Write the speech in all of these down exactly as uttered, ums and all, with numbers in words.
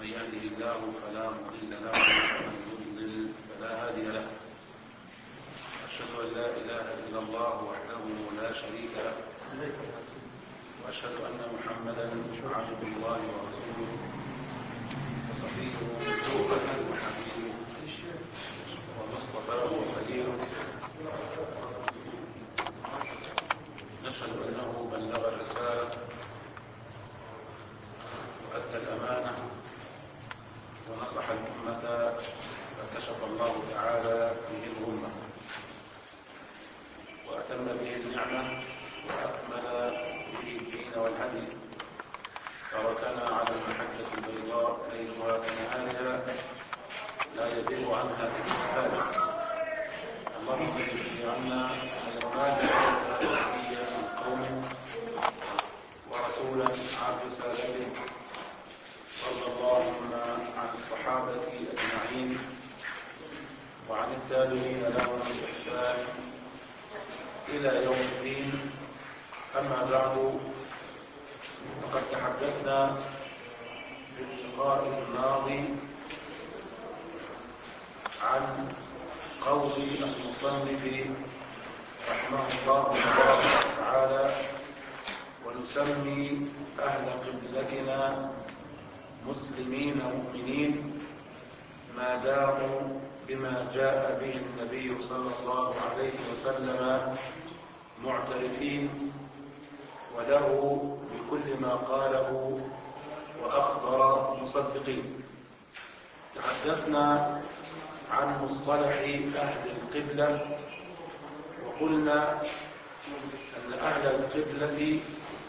يهده الله فلا مضل له ومن يضلل فلا هادي له. أشهد أن لا إله إلا الله وحده لا شريك له، وأشهد أن محمدا عبد الله ورسوله وصفيه وحبيبه ومصطفاه وخليله. نشهد أنه بلغ الرسالة وأدى الأمانة ونصح الأمة فكشف الله تعالى به الغمة وأتم به النعمة وأكمل به الدين والهدي، تركنا على المحجة البيضاء ليلها كنهارها لا يزيغ عنها إلا هالك. اللهم اجزه عنا خير ما جعلت نبيا من قومه ورسولا عن رسالته. وارض اللهم عن الصحابة أجمعين وعن التابعين لهم بإحسان إلى يوم الدين. أما بعد، فقد تحدثنا في اللقاء الماضي عن قول المصنف رحمه الله تبارك وتعالى: ونسمي أهل قبلتنا مسلمين مؤمنين ما داموا بما جاء به النبي صلى الله عليه وسلم معترفين وله بكل ما قاله وأخبر مصدقين. تحدثنا عن مصطلح أهل القبلة، وقلنا أن أهل القبلة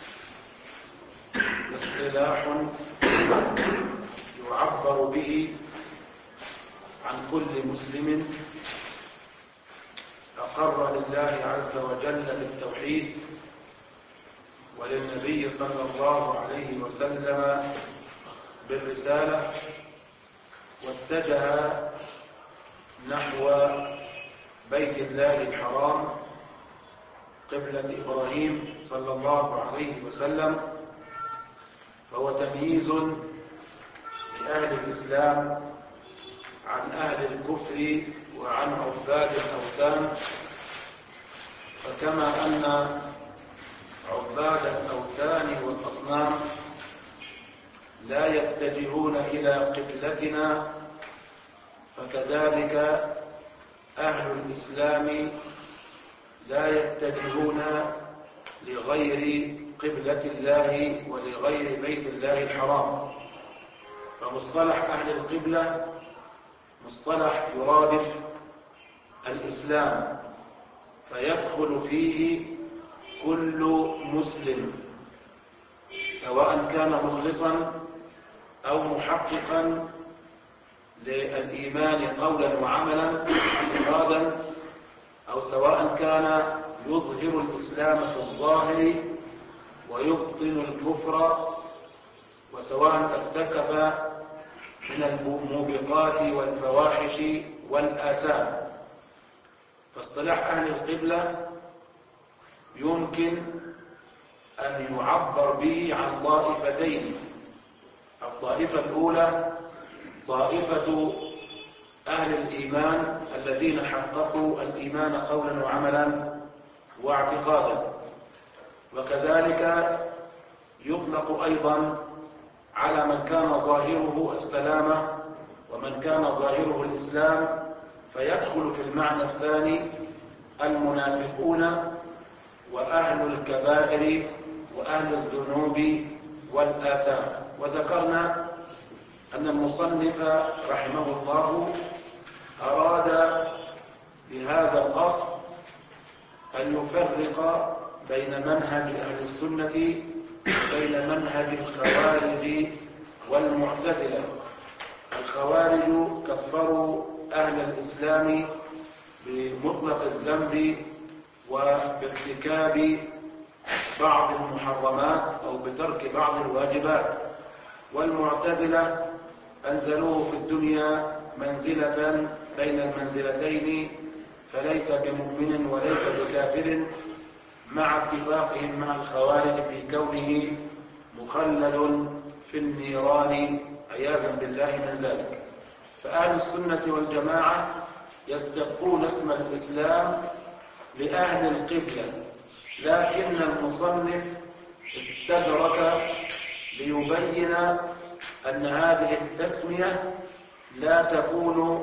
اصطلاح يعبر به عن كل مسلم أقر لله عز وجل بالتوحيد وللنبي صلى الله عليه وسلم بالرسالة، واتجه نحو بيت الله الحرام قبلة إبراهيم صلى الله عليه وسلم. فهو تمييز لأهل الإسلام عن أهل الكفر وعن عباد الأوثان. فكما أن عباد الأوثان والأصنام لا يتجهون إلى قبلتنا، فكذلك أهل الإسلام لا يتجهون لغير قبلة الله ولغير بيت الله الحرام. فمصطلح أهل القبلة مصطلح يرادف الإسلام، فيدخل فيه كل مسلم سواء كان مخلصا أو محققا للإيمان قولا وعملا اعتقادا، أو سواء كان يظهر الإسلام في الظاهر ويبطن الكفر، وسواء ارتكب من الموبقات والفواحش والآثام. فاصطلاح أهل القبلة يمكن أن يعبر به عن طائفتين. الطائفة الأولى طائفة أهل الإيمان الذين حققوا الإيمان قولا وعملا واعتقادا، وكذلك يطلق أيضا على من كان ظاهره السلامة ومن كان ظاهره الإسلام، فيدخل في المعنى الثاني المنافقون وأهل الكبائر وأهل الذنوب والآثام. وذكرنا أن المصنف رحمه الله أراد بهذا الأصل أن يفرق بين منهج أهل السنة وبين منهج الخوارج والمعتزلة. الخوارج كفروا أهل الإسلام بمطلق الذنب وبارتكاب بعض المحرمات أو بترك بعض الواجبات، والمعتزلة أنزلوه في الدنيا منزلة بين المنزلتين، فليس بمؤمن وليس بكافر، مع اتفاقهم مع الخوارج في كونه مخلد في النيران عياذا بالله من ذلك. فأهل السنة والجماعة يستبقون اسم الإسلام لأهل القبلة، لكن المصنف استدرك ليبين أن هذه التسمية لا تكون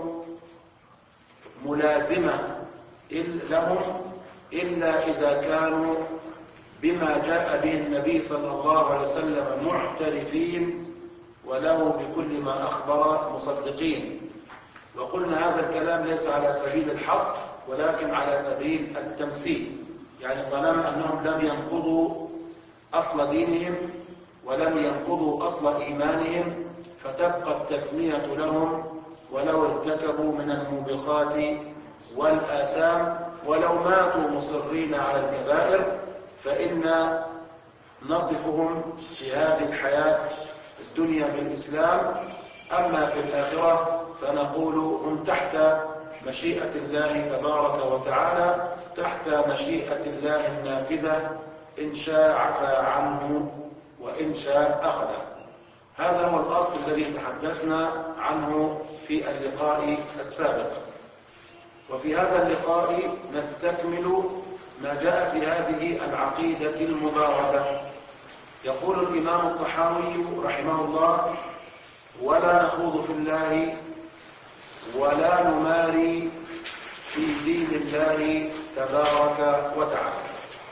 ملازمة لهم إلا إذا كانوا بما جاء به النبي صلى الله عليه وسلم معترفين وله بكل ما أخبر مصدقين. وقلنا هذا الكلام ليس على سبيل الحصر ولكن على سبيل التمثيل، يعني طالما أنهم لم ينقضوا أصل دينهم ولم ينقضوا أصل إيمانهم فتبقى التسمية لهم ولو ارتكبوا من الموبقات والآثام، ولو ماتوا مصرين على الكبائر فإن نصفهم في هذه الحياة الدنيا بالإسلام، أما في الآخرة فنقول هم تحت مشيئة الله تبارك وتعالى، تحت مشيئة الله النافذة، إن شاء عفى عنه وإن شاء أخذه. هذا هو الأصل الذي تحدثنا عنه في اللقاء السابق. وفي هذا اللقاء نستكمل ما جاء في هذه العقيدة المباركة. يقول الإمام الطحاوي رحمه الله: ولا نخوض في الله ولا نماري في دين الله تبارك وتعالى.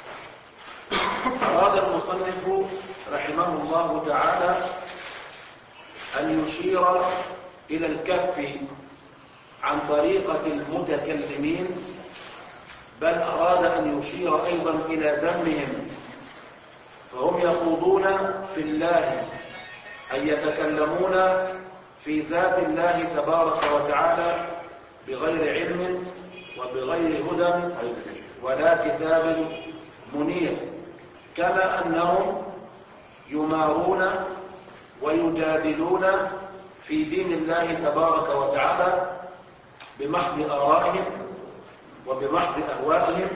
أراد المصنف رحمه الله تعالى أن يشير إلى الكف عن طريقة المتكلمين، بل أراد أن يشير أيضا إلى ذمهم، فهم يخوضون في الله أن يتكلمون في ذات الله تبارك وتعالى بغير علم وبغير هدى ولا كتاب منير، كما أنهم يمارون ويجادلون في دين الله تبارك وتعالى بمحض آرائهم وبمحض أهوائهم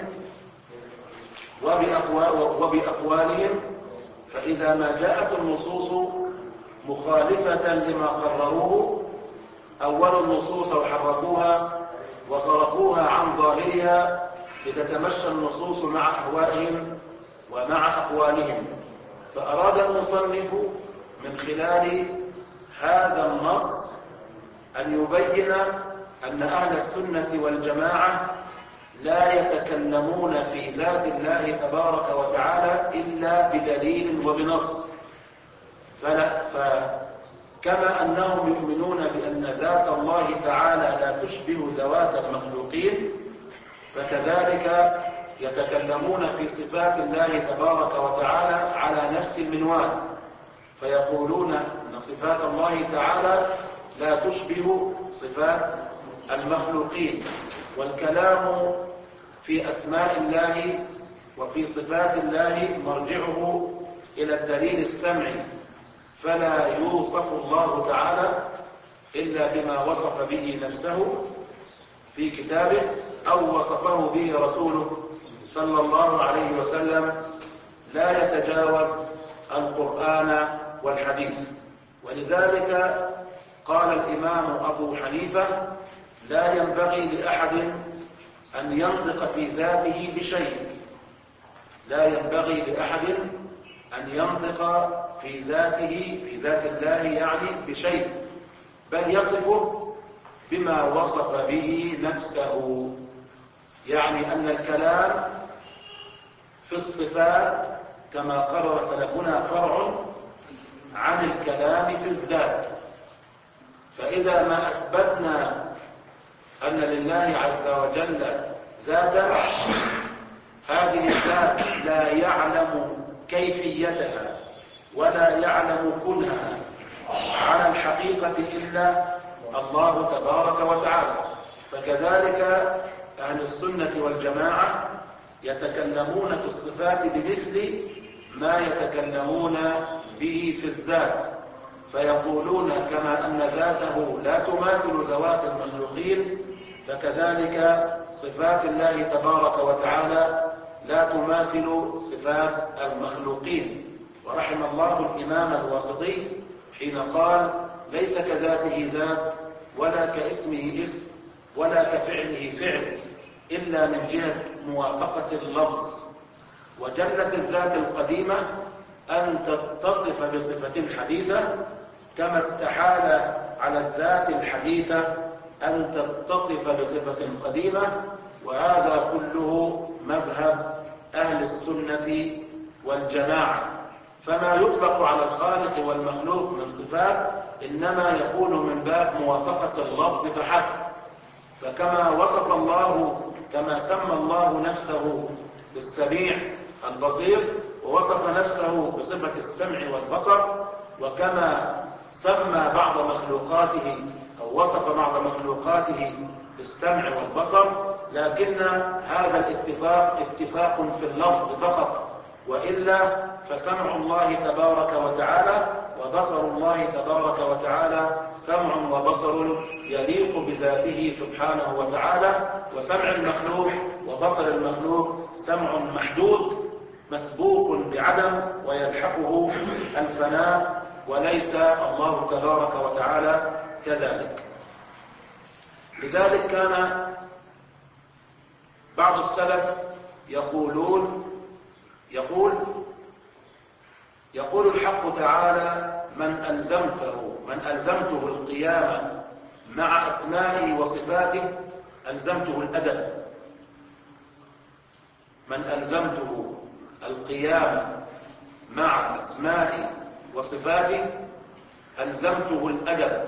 وبأقوالهم. فإذا ما جاءت النصوص مخالفة لما قرروه أولوا النصوص وحرفوها وصرفوها عن ظاهرها لتتمشى النصوص مع أهوائهم ومع أقوالهم. فأراد المصنف من خلال هذا النص أن يبين أن أهل السنة والجماعة لا يتكلمون في ذات الله تبارك وتعالى إلا بدليل وبنص. فلا فكما أنهم يؤمنون بأن ذات الله تعالى لا تشبه ذوات المخلوقين، فكذلك يتكلمون في صفات الله تبارك وتعالى على نفس المنوال، فيقولون أن صفات الله تعالى لا تشبه صفات المخلوقين. والكلام في أسماء الله وفي صفات الله مرجعه إلى الدليل السمعي، فلا يوصف الله تعالى إلا بما وصف به نفسه في كتابه أو وصفه به رسوله صلى الله عليه وسلم، لا يتجاوز القرآن والحديث. ولذلك قال الإمام أبو حنيفة: لا ينبغي لأحد أن ينطق في ذاته بشيء، لا ينبغي لأحد أن ينطق في ذاته في ذات الله يعني بشيء، بل يصفه بما وصف به نفسه. يعني أن الكلام في الصفات كما قرر سلفنا فرع عن الكلام في الذات. فإذا ما أثبتنا أن لله عز وجل ذاتا، هذه الذات لا يعلم كيفيتها ولا يعلم كنها على الحقيقة إلا الله تبارك وتعالى. فكذلك أهل السنة والجماعة يتكلمون في الصفات بمثل ما يتكلمون به في الذات، فيقولون كما أن ذاته لا تماثل ذوات المخلوقين، فكذلك صفات الله تبارك وتعالى لا تماثل صفات المخلوقين. ورحم الله الإمام الواسطي حين قال ليس كذاته ذات ولا كاسمه اسم ولا كفعله فعل إلا من جهة موافقة اللفظ. وجلت الذات القديمة أن تتصف بصفة حديثة، كما استحال على الذات الحديثة أن تتصف بصفة قديمة. وهذا كله مذهب أهل السنة والجماعة. فما يطلق على الخالق والمخلوق من صفات إنما يكون من باب موافقة اللفظ فحسب. فكما وصف الله، كما سمى الله نفسه بالسميع البصير ووصف نفسه بصفة السمع والبصر، وكما سمى بعض مخلوقاته أو وصف بعض مخلوقاته بالسمع والبصر، لكن هذا الاتفاق اتفاق في اللفظ فقط، وإلا فسمع الله تبارك وتعالى وبصر الله تبارك وتعالى سمع وبصر يليق بذاته سبحانه وتعالى، وسمع المخلوق وبصر المخلوق سمع محدود مسبوق بعدم ويلحقه الفناء، وليس الله تبارك وتعالى كذلك. لذلك كان بعض السلف يقولون يقول يقول الحق تعالى من ألزمته من ألزمته القيامة مع أسمائه وصفاته ألزمته الأدب. من ألزمته القيامة مع أسمائه وصفاته ألزمته الأدب،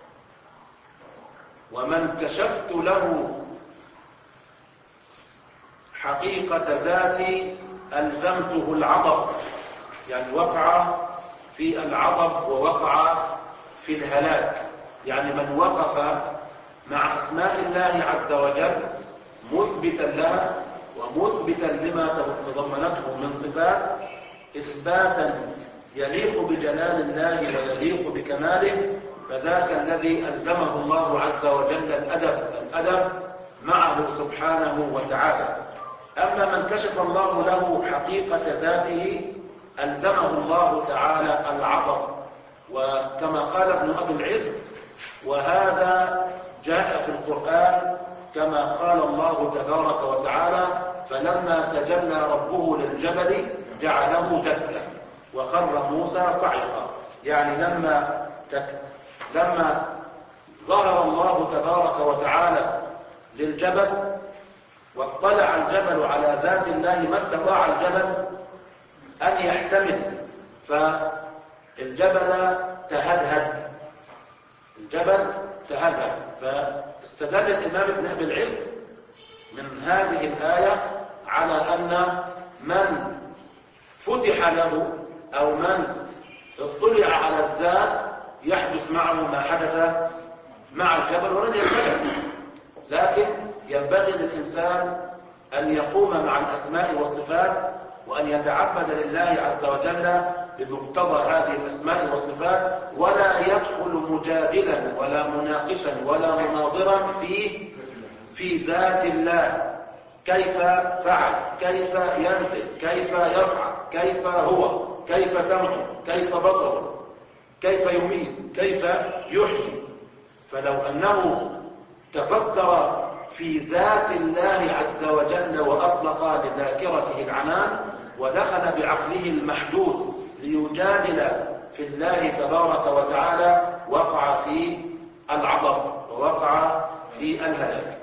ومن كشفت له حقيقة ذاتي ألزمته العطب، يعني وقع في العطب ووقع في الهلاك. يعني من وقف مع أسماء الله عز وجل مثبتا لها ومثبتا لما تضمنته من صفات إثباتا يليق بجلال الله ويليق بكماله، فذاك الذي ألزمه الله عز وجل الأدب الأدب معه سبحانه وتعالى. أما من كشف الله له حقيقة ذاته ألزمه الله تعالى العطب. وكما قال ابن أبي العز: وهذا جاء في القرآن كما قال الله تبارك وتعالى: فلما تجلى ربه للجبل جعله دكا وخر موسى صعقا. يعني لما تك... لما ظهر الله تبارك وتعالى للجبل واطلع الجبل على ذات الله ما استطاع الجبل أن يحتمل، فالجبل تهدهد الجبل تهدهد فاستدل الإمام ابن أبي العز من هذه الآية على أن من فتح له أو من اطلع على الذات يحدث معه ما حدث مع الجبل ولن يختلف، لكن ينبغي للإنسان أن يقوم مع الأسماء والصفات وأن يتعبد لله عز وجل بمقتضى هذه الأسماء والصفات، ولا يدخل مجادلا ولا مناقشا ولا مناظرا في في ذات الله، كيف فعل، كيف ينزل، كيف يصعد، كيف هو، كيف سمعه، كيف بصره، كيف يميت، كيف يحيي. فلو أنه تفكر في ذات الله عز وجل وأطلق لذاكرته العنان ودخل بعقله المحدود ليجادل في الله تبارك وتعالى وقع في العطب ووقع في الهلاك.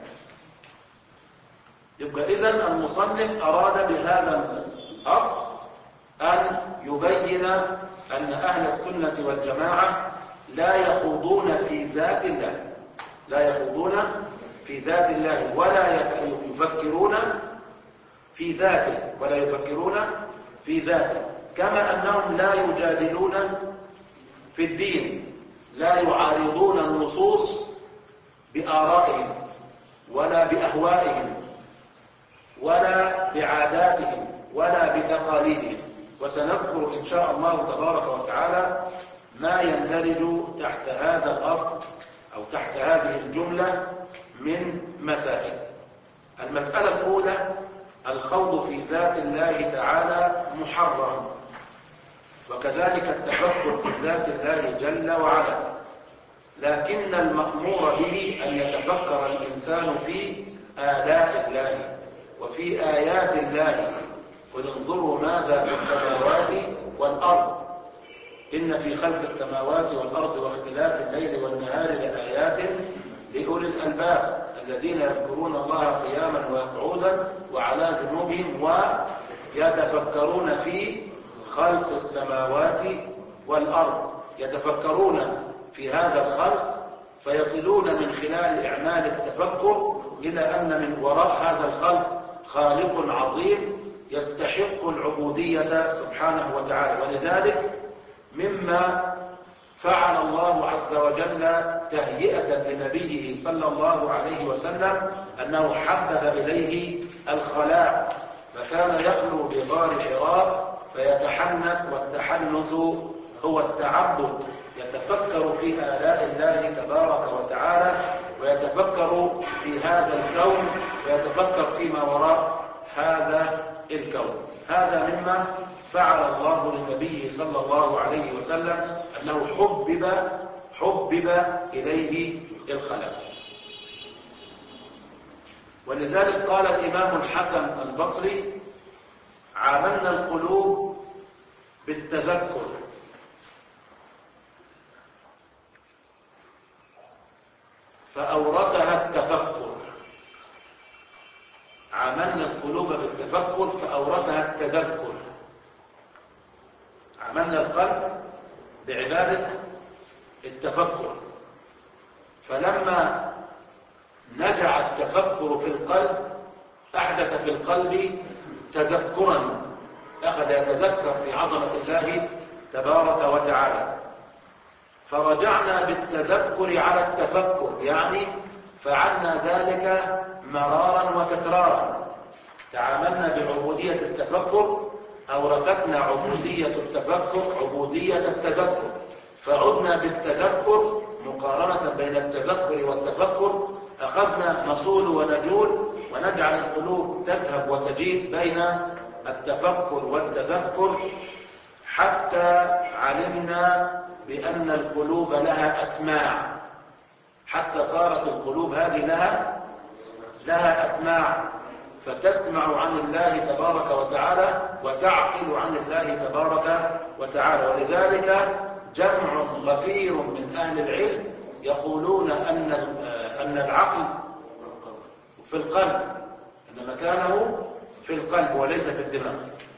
يبقى إذن المصنف أراد بهذا الأصل أن يبين أن أهل السنة والجماعة لا يخوضون في ذات الله لا يخوضون في ذات الله ولا يفكرون في ذاته ولا يفكرون في ذاته، كما أنهم لا يجادلون في الدين، لا يعارضون النصوص بآرائهم ولا بأهوائهم ولا بعاداتهم ولا بتقاليدهم. وسنذكر إن شاء الله تبارك وتعالى ما يندرج تحت هذا الأصل أو تحت هذه الجملة من مسائل. المسألة الأولى: الخوض في ذات الله تعالى محرم. وكذلك التفكر في ذات الله جل وعلا. لكن المأمور به أن يتفكر الإنسان في آلاء الله وفي آيات الله. قل انظروا ماذا في السماوات والأرض إن في خلق السماوات والأرض واختلاف الليل والنهار لآيات لأولي الألباب الذين يذكرون الله قياما وقعودا وعلى جنوبهم ويتفكرون في خلق السماوات والأرض. يتفكرون في هذا الخلق فيصلون من خلال إعمال التفكر إلى أن من وراء هذا الخلق خالق عظيم يستحق العبودية سبحانه وتعالى. ولذلك مما فعل الله عز وجل تهيئة لنبيه صلى الله عليه وسلم أنه حبب إليه الخلاء، فكان يخلو بغار حراء فيتحنس، والتحنس هو التعبد، يتفكر في آلاء الله تبارك وتعالى ويتفكر في هذا الكون ويتفكر فيما وراء هذا الكون. هذا مما فعل الله للنبي صلى الله عليه وسلم أنه حبب حبب إليه الخلاء. ولذلك قال الإمام الحسن البصري: عاملنا القلوب بالتذكر فأورثها التفكر. عاملنا القلوب بالتفكر فأورثها التذكر. عملنا القلب بعبادة التفكر، فلما نجع التفكر في القلب أحدث في القلب تذكرا، أخذ يتذكر في عظمة الله تبارك وتعالى. فرجعنا بالتذكر على التفكر، يعني فعلنا ذلك مرارا وتكرارا. تعاملنا بعبودية التفكر، أورثتنا عبودية التفكر عبودية التذكر، فعدنا بالتذكر مقارنة بين التذكر والتفكر. أخذنا نصول ونجول ونجعل القلوب تذهب وتجيء بين التفكر والتذكر، حتى علمنا بأن القلوب لها أسماع، حتى صارت القلوب هذه لها لها أسماع، فتسمع عن الله تبارك وتعالى وتعقل عن الله تبارك وتعالى. ولذلك جمع غفير من أهل العلم يقولون أن أن العقل في القلب، أن مكانه في القلب وليس في الدماغ.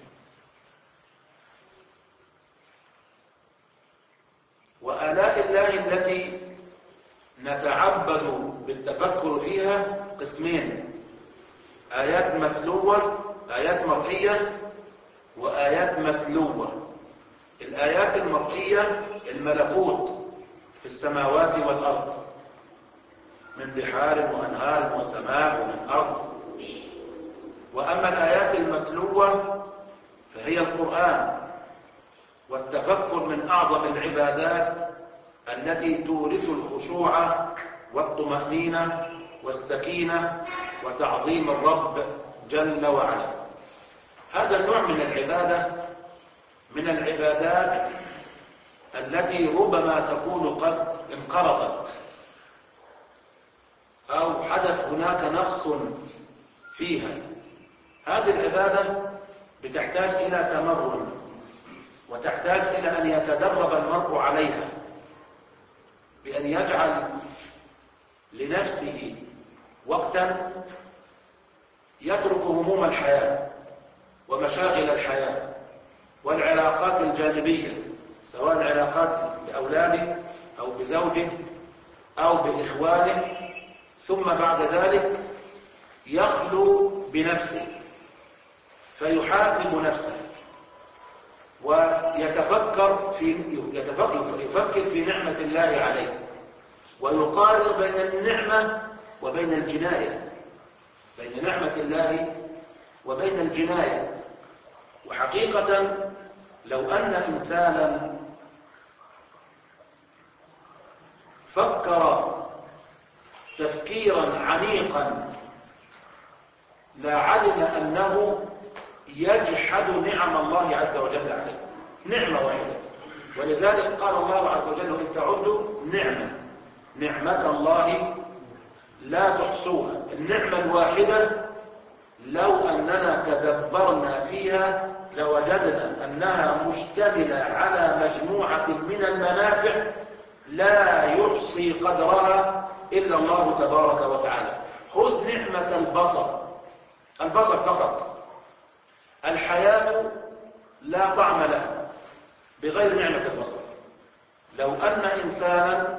وآلاء الله التي نتعبد بالتفكر فيها قسمين: آيات متلوة، آيات مرئية، وآيات متلوة. الآيات المرئية الملكوت في السماوات والأرض من بحار وأنهار وسماء ومن أرض. وأما الآيات المتلوة فهي القرآن، والتفكر من أعظم العبادات التي تورث الخشوع والطمأنينة والسكينة وتعظيم الرب جل وعلا. هذا النوع من العبادة من العبادات التي ربما تكون قد انقرضت أو حدث هناك نقص فيها. هذه العبادة بتحتاج إلى تمرن، وتحتاج إلى أن يتدرب المرء عليها بأن يجعل لنفسه وقتا يترك هموم الحياة ومشاغل الحياة والعلاقات الجانبية، سواء العلاقات بأولاده أو بزوجه أو بإخوانه، ثم بعد ذلك يخلو بنفسه فيحاسب نفسه ويتفكر في يفكر في نعمة الله عليه، ويقارن بين النعمة وبين الجناية، بين نعمة الله وبين الجناية. وحقيقة لو أن إنسانا فكر تفكيرا عميقا لعلم أنه يجحد نعم الله عز وجل عليه. نعمة واحدة. ولذلك قال الله عز وجل إن تعدوا نعمة نعمة الله لا تحصوها. النعمة الواحدة لو أننا تدبرنا فيها لوجدنا أنها مشتملة على مجموعة من المنافع لا يحصي قدرها إلا الله تبارك وتعالى. خذ نعمة البصر، البصر فقط. الحياة لا طعم لها بغير نعمة البصر. لو أن إنسانا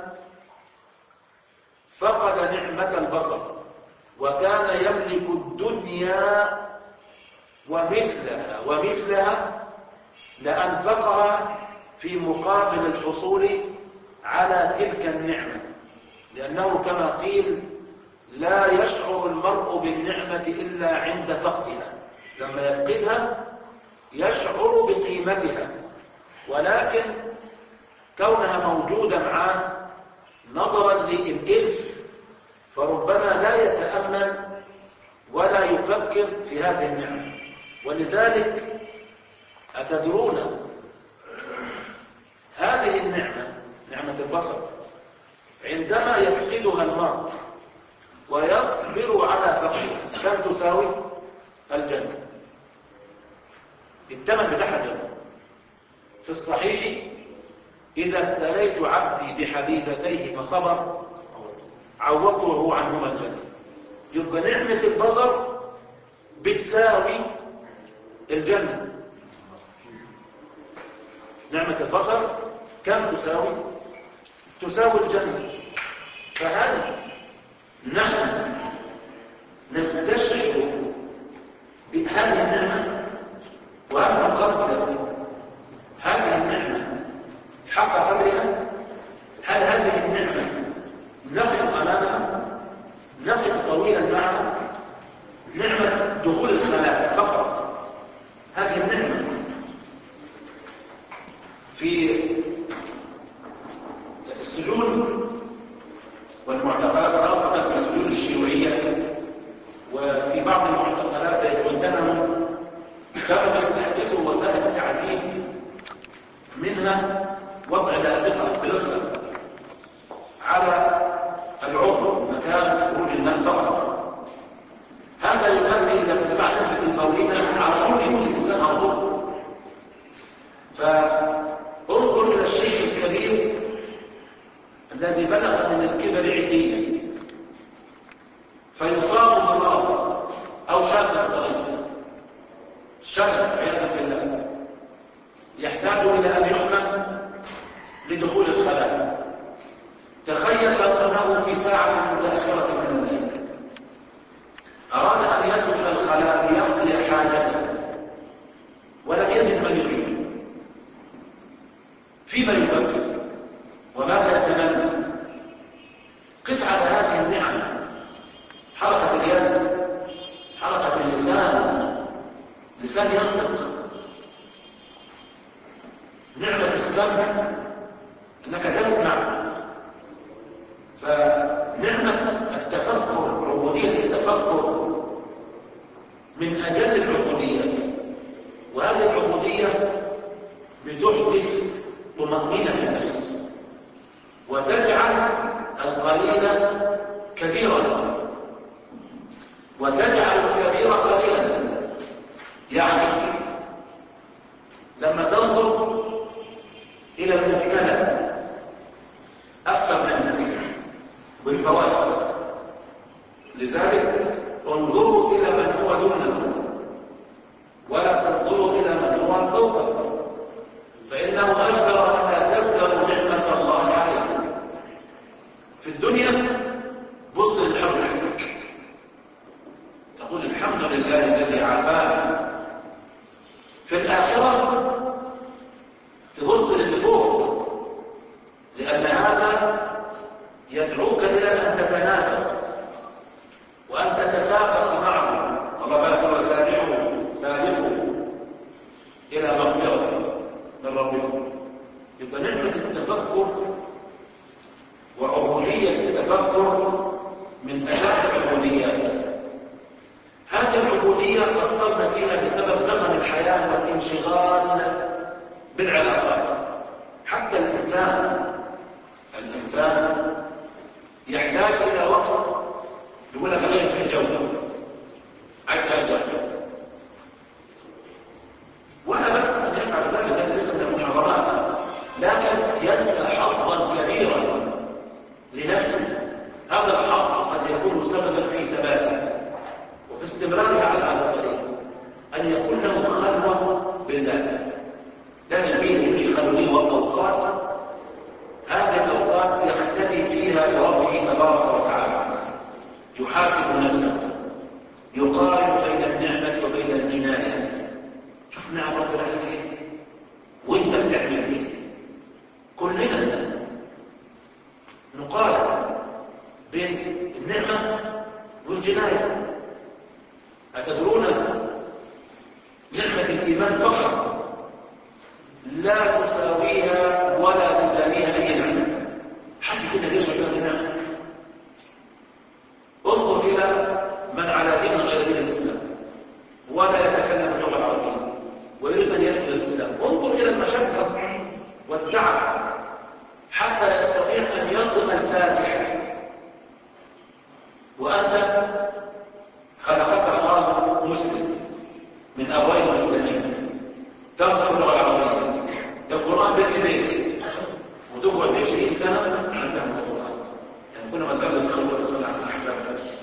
فقد نعمة البصر وكان يملك الدنيا ومثلها ومثلها لأنفقها في مقابل الحصول على تلك النعمة، لأنه كما قيل لا يشعر المرء بالنعمة إلا عند فقدها. لما يفقدها يشعر بقيمتها، ولكن كونها موجودة معه نظرا للإلف فربما لا يتأمل ولا يفكر في هذه النعمة. ولذلك أتدرون هذه النعمة نعمة البصر عندما يفقدها المرء ويصبر على فقدها كم تساوي؟ الجنة. الثمن بتاعها الجنة. في الصحيح إذا ابتليت عبدي بحبيبتيه فصبر عوضته عنهما الجنة. يبقى نعمة البصر بتساوي الجنة. نعمة البصر كم تساوي؟ تساوي الجنة. فهل نحن نستشعر بهذه النعمة وهل نقدر هذه النعمة حق قدرها؟ هل هذه النعمة نقف أمامها؟ نقف طويلا معها؟ نعمة دخول الخلاء فقط هذه النعمة في السجون والمعتقلات خاصة في السجون الشيوعية وفي بعض المعتقلات زي جوانتانامو كانوا يستحدثوا وسائل التعذيب منها وضع لاصقة بلاصقة على العضو مكان خروج الماء فقط. هذا يؤدي إلى ارتفاع نسبة البولية على طول يمكن الإنسان على طول. فانظر إلى الشيخ الكبير الذي بلغ من الكبر عتيا فيصاب بمرض أو شاب صغير شاب عياذا بالله يحتاج إلى أن يحمل لدخول الخلاء. تخيل لو أنه في ساعة متأخرة من الليل أراد أن يدخل الخلاء ليقضي حاجته ولم يجد من يعينه، فيما يفكر وماذا يتمنى؟ قس على هذه النعم، حركة اليد، حركة اللسان، لسان ينطق، نعمة السمع انك تسمع. فنعمة التفكر، عبودية التفكر من اجل العبوديات، وهذه العبودية بتحدث طمأنينة في النفس وتجعل القليل كبيرا وتجعل الكبير قليلا. يعني لما تنظر إلى المبتلى أكثر منك بالفوائد، لذلك انظروا إلى من هو دونكم ولا تنظروا إلى من هو فوقكم، فإنه أجدر أن لا تزدروا نعمة الله عليكم. في الدنيا بص للحمد لله، تقول الحمد لله الذي عافانا. في الآخرة تبص للي فوق، لأن هذا يدعوك إلى أن تتنافس وأن تتسابق معه. الله تعالى يقول سابقوا سابقوا إلى مغفرة من ربكم. يبقى نعمة التفكر وعبودية التفكر من أجل العبوديات. هذه العبودية قصرنا فيها بسبب زخم الحياة والانشغال بالعلاقات. حتى الإنسان الإنسان يحتاج إلى وقت، يقول لك غير في الجو، عايز أرجع، ولا بأس أن يفعل ذلك، هذا ليس من المحرمات، لكن ينسى حظا كبيرا لنفسه. هذا الحظ قد يكون سببا في ثباته وفي استمراره على هذا الطريق، أن يكون له خلوة بالله. لازم كده يكون خلوه وأوقات، هذه الأوقات يختلي فيها بربه تبارك وتعالى، يحاسب نفسه، يقارن بين النعمة وبين الجناية. شوف نعم ربنا لك ايه وانت بتعمل ايه. كلنا نقارن بين النعمة والجناية. أتدرون نعمة الإيمان فقط لا تساويها ولا تدانيها أي نعمة. حد كده يشعر بهذه النعمة؟ انظر إلى من على دين غير دين الإسلام ولا يتكلم اللغة العربية ويريد أن يدخل الإسلام، انظر إلى المشقة والتعب حتى يستطيع أن ينطق الفاتحة، وأنت خلقك الله مسلم من أبوين مسلمين، تنطق اللغة العربية، القرآن بين إيديك، وتقعد عشرين سنة عن تحفظ القرآن. يعني كنا ما تعلم يخلق الرسول عن الأحزاب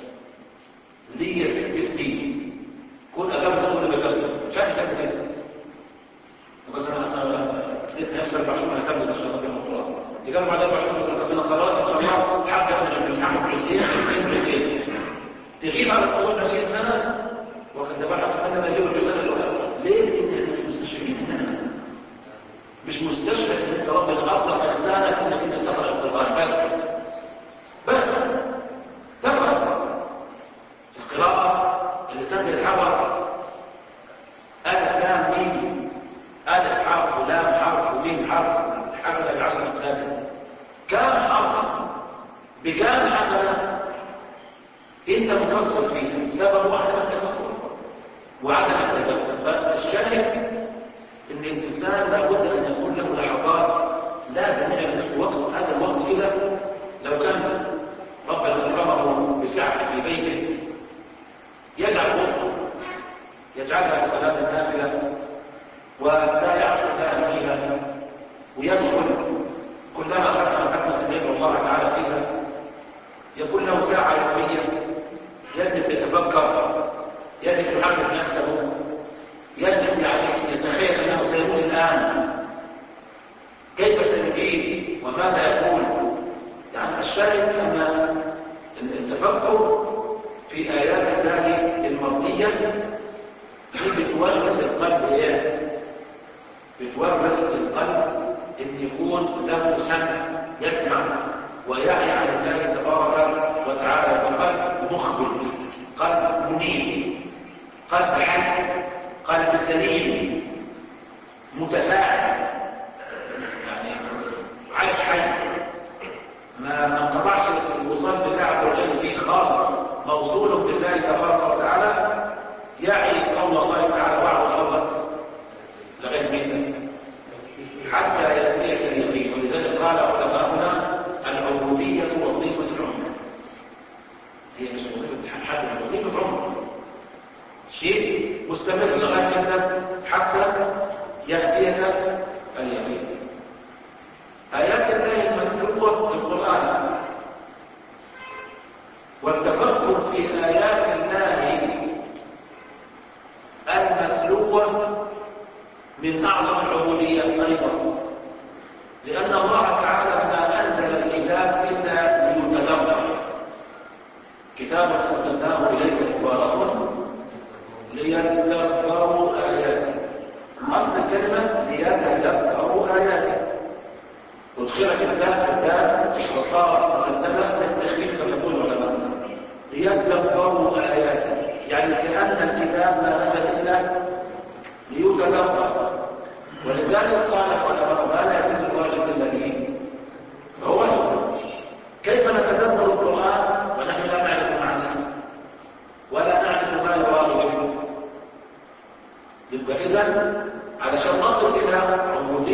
لي ست سنين كنت أقابل أول بسبت شاك سبتين وقال أنا أصلا قلت نفسي أربع شهور أسبت عشان أطلع القرآن. تقال بعد أربع شهور يقول لك أنا خلاص خلاص حقق من الجزء حقق جزئين جزئين جزئين تغيب على القرآن عشرين سنة وقد تبعت أننا نجيب الجزء الأولى. ليه؟ أنت مش مستشفين النعمة، مش مستشفى ان انت ربنا اطلق لسانك انك انت تقرا القران بس بس تقرا. القراءه اللسان يتحرك، الف لام ميم، الف حرف ولام حرف وميم حرف، حسنه بعشر امثالها. كم حرف بكام حسنه انت مقصر فيها؟ سبب واحد التفكر وعدم التدبر. فالشاهد ان الانسان لابد ان يكون له لحظات لازم يعمل نفسه وقت. هذا الوقت كده لو كان ربنا اكرمه بسعه في بيته يجعل غرفه يجعلها لصلاه النافله ولا يعصي الله فيها، ويدخل كلما ختم ختمه يدعو الله تعالى فيها. يكون له ساعه يوميه يجلس يتفكر، يجلس يحاسب نفسه، يلبس يعني يتخيل أنه سيموت الآن، كيف سيجيب وماذا يقول. يعني الشاهد أن التفكر في آيات الله المرضية هي بتورث القلب إيه؟ بتورث القلب أن يكون له سمع يسمع ويعي على الله تبارك وتعالى بقلب مخبت، قلب منيب، قلب حي، قلب سليم متفاعل، يعني عايش حي، ما ما انقطعش الوصال بالله عز وجل فيه خالص، موصول بالله تبارك وتعالى، يعي قول الله تعالى واعبد ربك لغير ميتا حتى يأتيك اليقين. ولذلك قال علماؤنا العبودية وظيفة العمر، هي مش وظيفة حد، وظيفة عمر، شيء مستمر لغاية انت حتى يأتيك اليقين. آيات الله المتلوة القرآن والتفكر في آيات الله المتلوة من أعظم العبوديات أيضا، لأن الله تعالى ما أنزل الكتاب إلا ليتدبر. كتاب أنزلناه إليك مبارك ليتدبروا آياته. أصل الكلمة ليتدبروا آياته، ادخلت التاء التاء وصار مسددة للتخفيف كما يقول العلماء. ليتدبروا آياته يعني كأن الكتاب ما نزل إلا ليتدبر. ولذلك قال العلماء ما لا يتم الواجب إلا به فهو واجب. كيف نتدبر القرآن ونحن لا نعرف معناه ولا نعرف ما يراد به؟ يبقى إذن علشان نصل إلى عبودية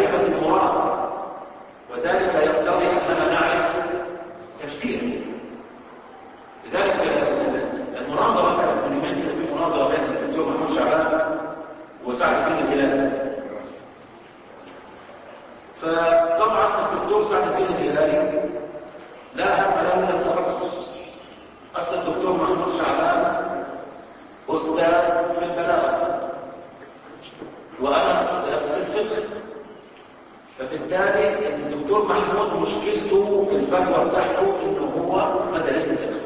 معرفة المراد، وذلك يقتضي أننا نعرف تفسيره. لذلك المناظرة كانت من يومين كده، في مناظرة بين الدكتور محمود شعبان وسعد الدين الهلالي. فطبعا الدكتور سعد الدين الهلالي لا هم له من التخصص. أصل الدكتور محمود شعبان أستاذ في البلاغة وأنا أستاذ في الفقه، فبالتالي الدكتور محمود مشكلته في الفتوى بتاعته إنه هو مدرس الفقه،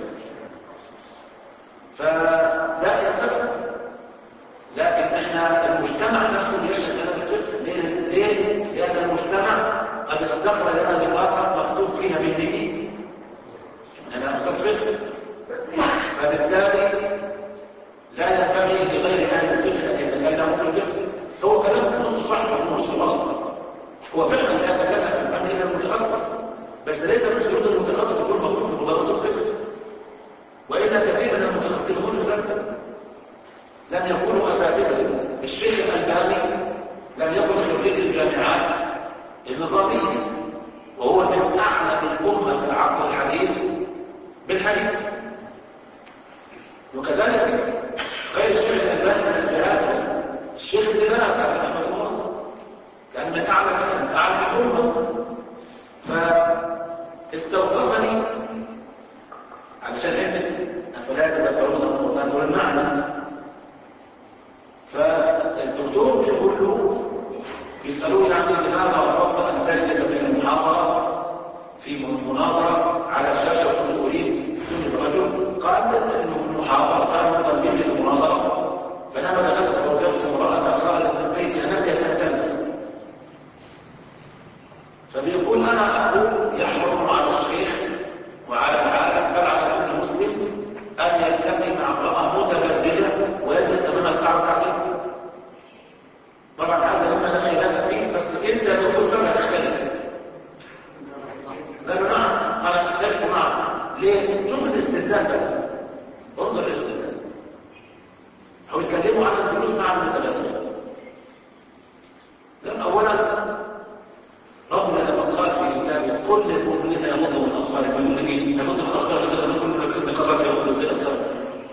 فده السبب. لكن احنا المجتمع نفسه يشهد لنا بالفقه. ليه؟ ليه؟ لأن المجتمع قد استخرج لنا بطاقة مكتوب فيها مهنتي أنا أستاذ فقه، فبالتالي لا ينبغي لغير أهل الفقه أن يتكلموا في الفقه. هو كلام نص صح ونص غلط. هو فعلا لا يتكلم في الفن إلا المتخصص، بس ليس من شروط المتخصص يكون موجود في مدرسة الفقه، وإلا كثير من المتخصصين في زمزم لم يكونوا أساتذة. الشيخ الألباني لم يكن خريج الجامعات النظامية، وهو من أعلم الأمة في العصر الحديث بالحديث. وكذلك غير الشيخ الألباني من الجهات، الشيخ ابن باز رحمه الله كان من أعلم أعلم الأمة. فاستوقفني علشان عدة أفلا يتدبرون القرآن والمعنى. فالدكتور بيقول له، بيسألوه يعني لماذا رفضت أن تجلس في المحاضرة في مناظرة على شاشة وكنت أريد سنة الرجل؟ قال إنه المحاضرة كانوا طالبين في المناظرة، فلما دخلت فوجدت امرأة خرجت من بيتها نسيت أن تلبس. فبيقول أنا أقول يحرم على الشيخ وعلى العالم بل على كل مسلم أن يلتقي مع امرأة متبرجة ويلبس أمامها ساعة وساعتين. طبعا هذا لما لا خلاف فيه، بس أنت دكتور سنة تختلف. قال له نعم أنا أختلف معك. ليه؟ شوف الاستدلال بقى، انظر الاستدلال. هو يتكلموا عن الجلوس مع المتبرجة. لأن أولا ربنا لما قال في كتابه قل للمؤمنين يغضوا من أبصارهم، المؤمنين يغضوا من أبصارهم بس لما كل نفس بقرار يغضوا في أبصارهم.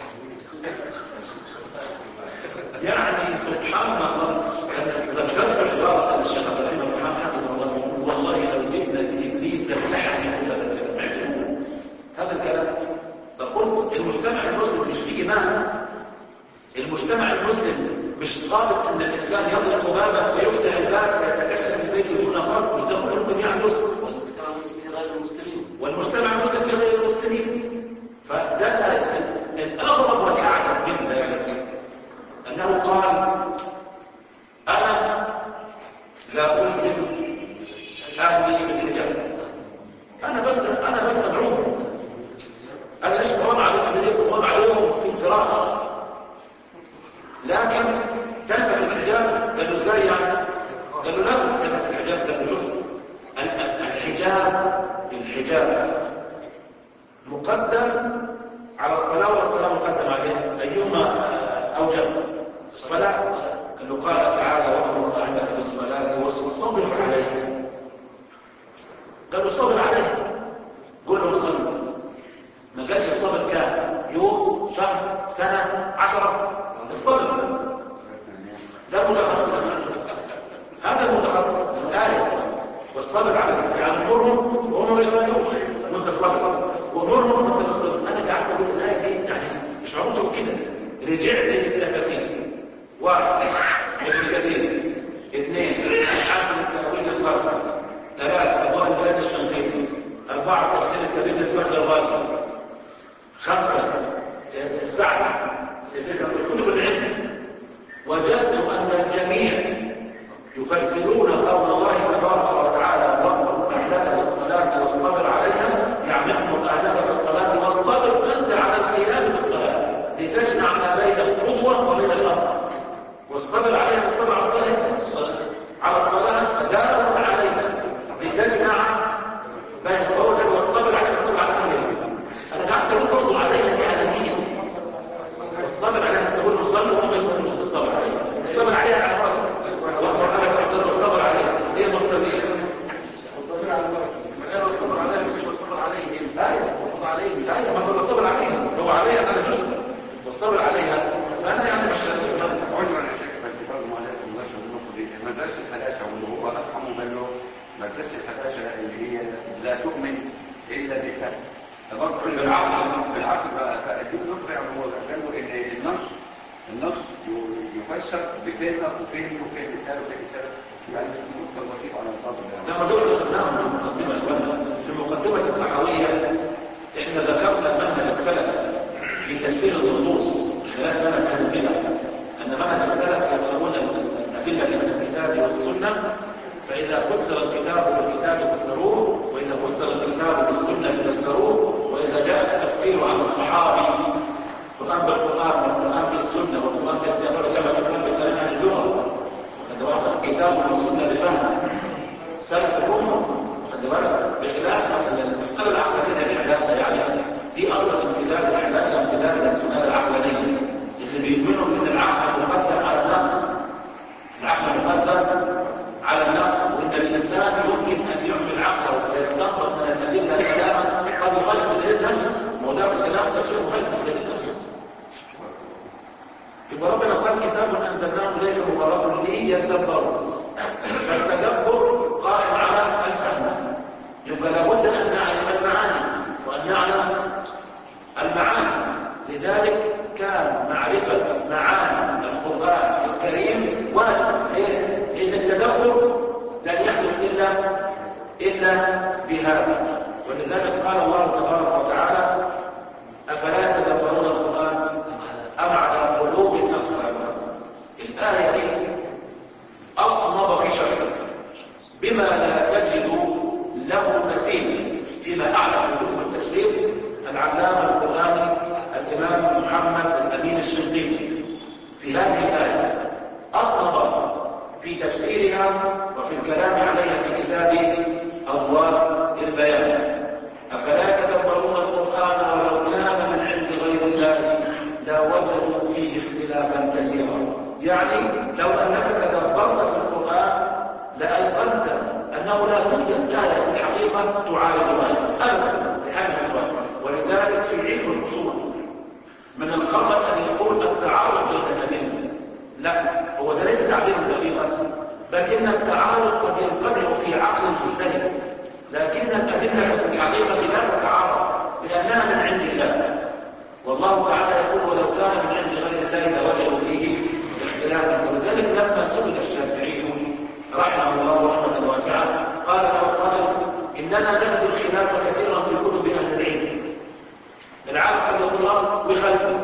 يعني سبحان الله. ذكرت عبارة الشيخ عبد الرحيم بن محمد حفظه الله، والله لو جبنا لإبليس تستحي أن يقول هذا الكلام. هذا الكلام تقول المجتمع المسلم مش فيه إمام. المجتمع المسلم مش طالب ان الانسان يغلق بابا فيفتح الباب فيتكشف في البيت بدون قصد، مش ده كله من يعني مسلم. والمجتمع المسلم فيه غير المسلمين والمجتمع المسلم فيه غير المسلمين. فده الاغرب والاعجب من ذلك انه قال انا لا الزم اهلي بالحجاب، انا بس انا بس ادعوهم، انا ليش قوام عليهم قوام عليهم في الفراش، لكن تلبس الحجاب. قالوا ازاي يعني؟ قالوا لا تلبس الحجاب. قالوا شوف الحجاب الحجاب مقدم على الصلاة والصلاة مقدم عليه، أيهما أوجب؟ الصلاة. قالوا قال تعالى وأمر أهلك بالصلاة واصطبر عليها. قالوا اصطبر عليها، قل لهم صلوا. ما قالش اصطبر كام يوم شهر سنة عشرة، اصطبر. ده المتخصص، هذا المتخصص الآية واصطبر عليه، يعني امرهم وهم ما يصلوش وانت اصطبر، وامرهم وانت تصبر. انا قعدت اقول الايه دي يعني مش معقول تقول كده. رجعت للتفاسير، واحد ابن كثير، اثنين حاسم التأويل الخاص، ثلاثة فضاء البلد الشنقيطي، أربعة تفسير الكبير للفخر الرازي، خمسة السعدي كتب العلم. وجدت أن الجميع يفسرون قول الله تبارك وتعالى وأمر أهلك بالصلاة واصطبر عليها، يعني أمر أهلك بالصلاة واصطبر أنت على القيام بالصلاة لتجمع ما بين القدوة وبين الأمر. واصطبر عليها، واصطبر على الصلاة على الصلاة نفسها. ده مدرسة الحداثة اللي هي لا تؤمن إلا بالفهم. فبرضه بالعقل. بالعقل بقى. فدي نقطة يعني هو قالوا إن النص النص يفسر بفهمه وفهم وفهم الثالث وفهم الثالث. يعني النقطة اللطيفة على الفاضل. لما دول خدناهم في المقدمة إخواننا، في المقدمة الطحاوية إحنا ذكرنا منهج السلف في تفسير النصوص خلاف منهج أهل البدع، أن منهج السلف يقرؤون الأدلة من الكتاب والسنة، فإذا فسر الكتاب بالكتاب فسروه، وإذا فسر الكتاب بالسنة فسروه، وإذا جاء التفسير عن الصحابي القرآن بالقرآن والقرآن بالسنة والقرآن بالتفسير كما تقول بالكلام عن اللغة، وخد بالك الكتاب والسنة بفهم سلف الأمة، وخد بالك بخلاف المسألة العقلانية الحداثة، يعني دي أصلا امتداد الحداثة امتداد للمسألة العقلانية اللي بيؤمنوا إن العقل مقدم على النقل، العقل مقدم على النقل، وإن الإنسان يمكن أن يعمل عقله ويستنبط من الأدلة كلاما قد يخالف الدليل نفسه، وده كلام تفسير مخالف الدليل نفسه. يبقى ربنا قال كتاب أنزلناه إليك مبارك ليدبروا، فالتدبر قائم على الفهم، يبقى لابد أن نعرف المعاني وأن نعلم المعاني. لذلك كان معرفة معاني القرآن الكريم واجب. ليه؟ لأن التدبر لن يحدث إلا إلا بهذا. ولذلك قال الله تبارك وتعالى: أفلا يتدبرون القرآن أم على قلوب أقفالها. الآية دي أطنب في شرحها بما لا تجد له مثيل فيما أعلم من كتب التفسير العلامة القرآني الإمام محمد الأمين الشنقيطي في هذه الآية أطنب في تفسيرها وفي الكلام عليها في كتاب أضواء البيان. أفلا يتدبرون القرآن ولو كان من عند غير الله لوجدوا فيه اختلافا كثيرا. يعني لو أنك تدبرت في القرآن لأيقنت أنه لا توجد آية في الحقيقة تعارض آية أبدا بحال من الوقت. ولذلك في علم الأصول من الخطأ أن يقول التعارض بين الأدلة. لا، هو ده ليس تعبيرا دقيقا، بل إن التعارض قد ينقدح في عقل المجتهد، لكن الأدلة في الحقيقة لا تتعارض لأنها من عند الله. والله تعالى يقول: ولو كان من عند غير الله لوجدوا فيه اختلافا. ولذلك لما سئل الشافعي رحمه الله رحمة واسعة قال له قال: إننا نجد الخلاف كثيرا في كتب أهل العلم، العالم قد يقول أصل ويخالفه.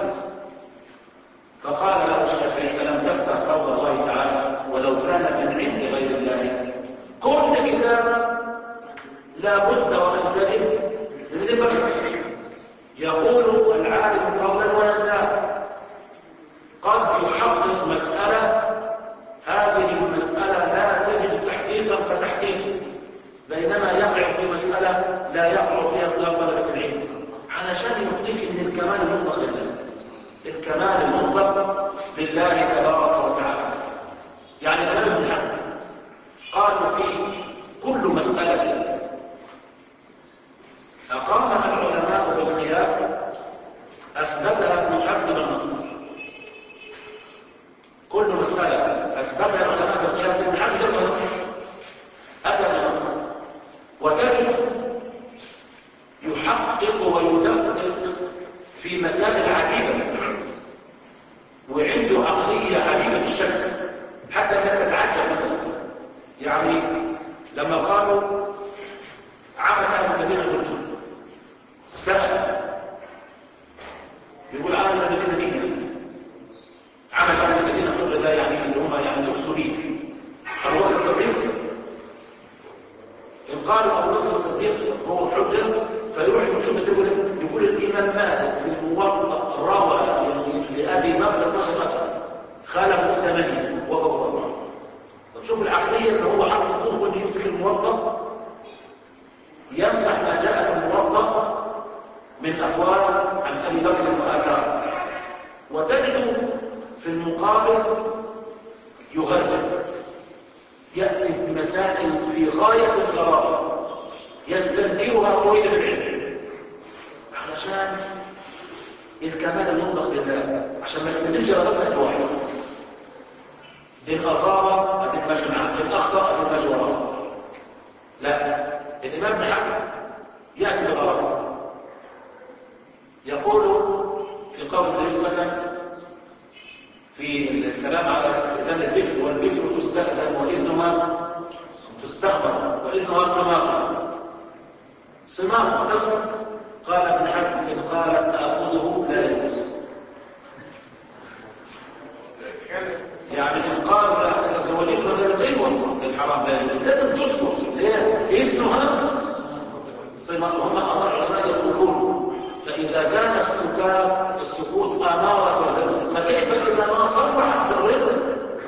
فقال له الشافعي: ألم تفتح قول الله تعالى: ولو كان من عند غير الله. كل كتاب لا بد وأن تجد من البشر يقول العالم قولا وينساه، قد يحقق مسألة هذه المسألة لا تجد تحقيقا كتحقيقه، بينما يقع في مسألة لا يقع فيها صيغ طلبة العلم، علشان يعطيك ان الكمال المطلق لله، الكمال المطلق لله تبارك وتعالى. يعني الإمام ابن حزم قالوا في كل مسألة أقامها العلماء بالقياس أثبتها ابن حزم بالنص. كل مسألة أثبتها العلماء بالقياس ابن حزم بالنص، أتى بنص. وتجد يحقق ويدقق في مسائل عجيبة، وعنده عقلية عجيبة الشكل، حتى انك تتعجب. مثلا يعني لما قالوا عمل اهل المدينة حجة، سأل بيقول عمل المدينة مين؟ عمل اهل المدينة حجة ده يعني اللي هم يعني تقصدوا مين؟ ابو بكر الصديق. ان قالوا ابو بكر الصديق هو حجة فيروح يشوف بس يقول يقول الامام مالك في الموطأ روى لابي بكر اثناشر مسألة خالفوا ثمانية وقفوا أربعة. طب شوف العقلية ان هو حق مخه انه يمسك الموطأ يمسح ما جاء في الموطأ من أقوال عن أبي بكر وآثار، وتجد في المقابل يغرر، يأتي بمسائل في غاية الغرابة يستنكرها قوية بالعلم علشان الكمال المطلق لله، عشان ما يستدلش رغبتها لواحد. إن أصاب أتت ماشي معه، إن أخطأ أتت ماشي وراه. الإمام ابن حزم يأتي بغرض، يقول في قول النبي صلى الله عليه وسلم في الكلام على استئذان البكر: والبكر تستأذن وإذنها تستأمر وإذنها صماغ صماغ تسمع. قال ابن حزم: إن قالت تأخذه لا يجوز. يعني إن قالوا لا تتزوجين فقالت أيوة الحرام لا يجوز، لازم تسكت. ليه؟ إذنها صماغ. هم أمر العلماء يقولون: فإذا كان السكات السكوت أمارة الرضا، فكيف إذا ما صرحت بالرضا؟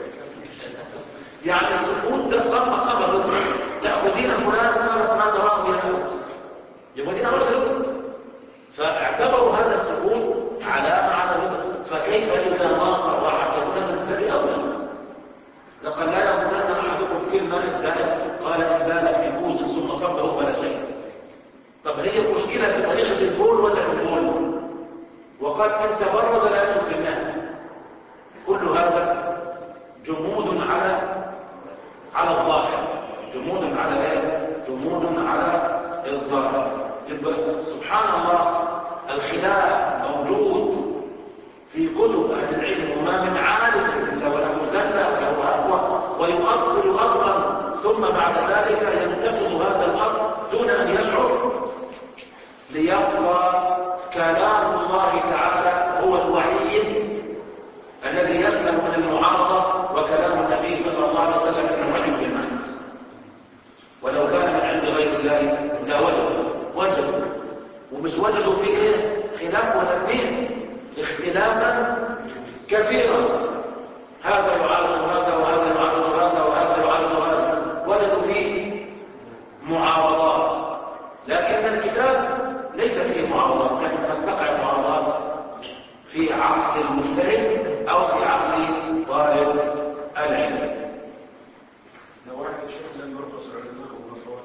يعني السكوت ده قام مقام الرضا. تأخذين فلان قالت ما تراه بها، يبقى دي أمارة الرضا، فاعتبروا هذا السكوت علامة على الرضا. فكيف إذا ما صرحت؟ يكون لازم تبدأ أولا. لقد لا يقولن أحدكم في الماء الدائم قال إن بال في كوز ثم صبه فلا شيء. طب هي المشكلة في طريقة البول ولا في البول؟ وقال إن تبرز لا يدخل في النهي. كل هذا جمود على على الظاهر، جمود على ايه؟ جمود على الظاهر. يبقى سبحان الله الخلاف موجود في كتب أهل العلم، وما من عالم إلا وله زلة وله هفوة ويؤصل أصلا، ثم بعد ذلك ينتقد هذا الأصل دون أن يشعر، ليبقى كلام الله تعالى هو الوحيد الذي يسلم من المعارضة، وكلام النبي صلى الله عليه وسلم انه وحي في المعنى. ولو كان من عند غير الله لوجدوا وجدوا ومش وجدوا فيه ايه؟ خلاف ولا اثنين، اختلافا كثيرا، هذا يعارض هذا وهذا يعارض هذا وهذا يعارض هذا، وجدوا فيه معارضات. لكن الكتاب ليس فيه معارضات، لكن قد تقع المعارضات في عقل المجتهد او في عقل طالب العلم. لو واحد الشيخ لم يرخص على الاخوه والاخوات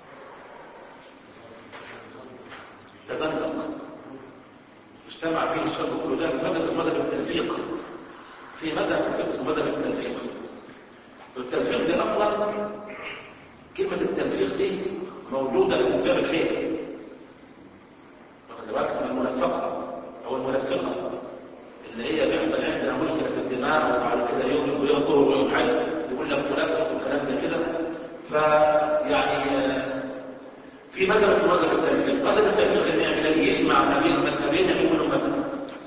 تزندق، اجتمع فيه الشر كله. ده في مذهب مذهب التلفيق، في مذهب اسمه مذهب التلفيق. والتلفيق دي اصلا كلمه التلفيق دي موجوده في باب الخير، واخد بالك من الملفقه او الملفقه اللي هي بيحصل عندها مشكله في الدماغ، وبعد كده يوم ويرطه ويوم حي يقول لك ملفق وكلام زي كده. فيعني في مذهب اسمه مذهب التلفيق. مذهب التلفيق اللي يعمل ايه؟ يجمع ما بين مذهبين يعملوا لهم مذهب،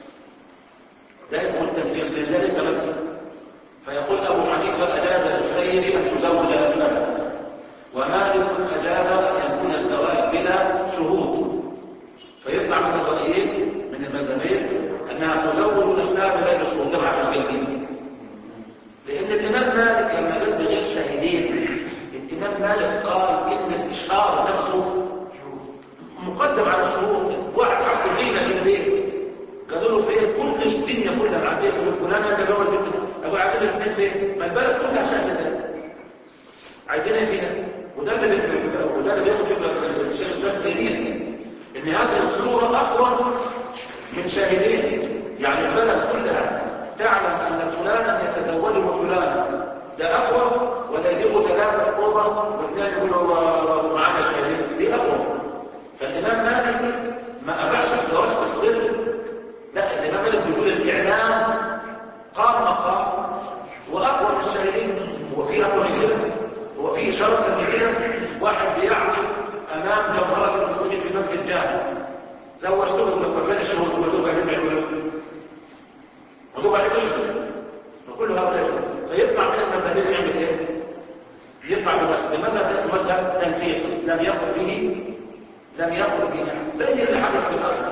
ده اسمه التلفيق، لان ده ليس مذهب. فيقول ابو حنيفه اجاز للسيد ان تزوج نفسها، ومالك اجاز ان يكون الزواج بلا شهود. فيطلع من الرايين من المذهبين انها تزوج نفسها بغير شهود. ده معنى الكلمه، لان الامام مالك لما قال بغير شاهدين، الامام مالك قال ان الاشهار نفسه مقدم على الشهود. واحد حط زينه في البيت قالوا له فين؟ كل الدنيا كلها معديه من فلان يتزوج بنت، اقول عايزين الاثنين فين؟ ما البلد كلها شاهده، عايزين ايه فيها؟ وده اللي وده اللي بياخد الشيخ الاسلام تيميه، ان هذه الصوره اقوى من شاهدين. يعني البلد كلها تعلم ان فلانا يتزوج وفلانا، ده اقوى ولا يجيبوا ثلاثه في اوضه واثنين يقولوا معانا شاهدين؟ دي اقوى. فالامام مالك ما اباحش الزواج بالسر، لا، الامام مالك بيقول الاعلام قام مقام واقوى من الشاهدين. هو في اقوى من كده؟ هو في اشاره من كده؟ واحد بيعقد امام جمهره المسلمين في مسجد جامع، زوجته يقول لك فين الشهود؟ يقول له قاعدين بيعملوا ايه؟ يقول له قاعدين يشهدوا، وكل هذا يشهد. فيطلع من المذهبين يعمل ايه؟ يطلع بمذهب، المذهب اسمه مذهب تلفيق، لم يقل به لم يقل به زي اللي حدث في الاصل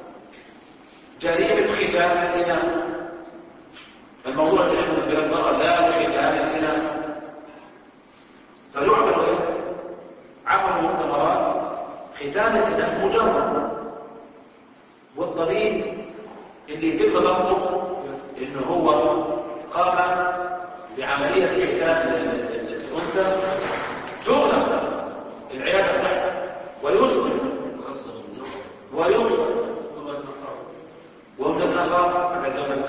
جريمه ختان الاناث. الموضوع اللي يجب بلا المرأة لا لختان الاناث، فيعملوا ايه؟ عملوا مؤتمرات ختان الاناث مجرد، والطبيب اللي يتم ضبطه انه هو قام بعمليه ختان الانثى تغلق العياده بتاعته ويسجن ويفصل ومن النقاء على زمن.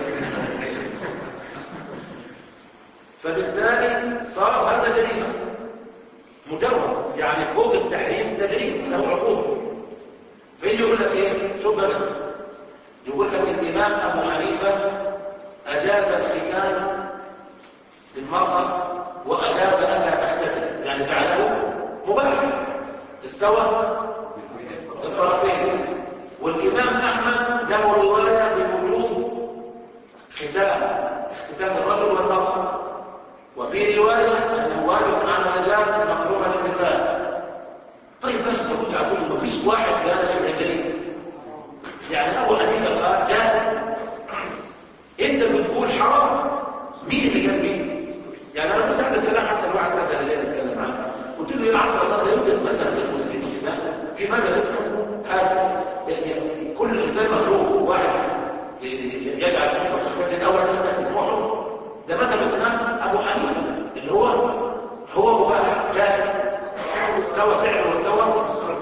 فبالتالي صار هذا جريمه مجرد، يعني فوق التحريم تجريم له عقوبة. فيجي يقول لك ايه؟ شو بلد؟ يقول لك الإمام أبو حنيفة أجاز الختان للمرأة وأجاز أنها تختتن، يعني جعله مباح، استوى الطرفين. والإمام أحمد له رواية بوجوب ختان اختتان الرجل والمرأة، وفي رواية أنه واجب على الرجال مكروه للنساء. طيب بس تقول أقول ما فيش واحد قال في الهجري، يعني أبو حنيفة قال جائز، أنت بتقول حرام، مين اللي قال مين؟ يعني أنا كنت هذا الكلام حتى الواحد مثلا اللي نتكلم عنه، قلت له يا عبد الله لا يوجد مثلا اسمه في في مثلا اسمه هذا، كل إنسان مكروه، واحد يجعل أنت تختتن أو لا تختتن هو حر. ده مثلا الإمام أبو حنيفة اللي هو هو مباح جائز، واستوى فعلا واستوى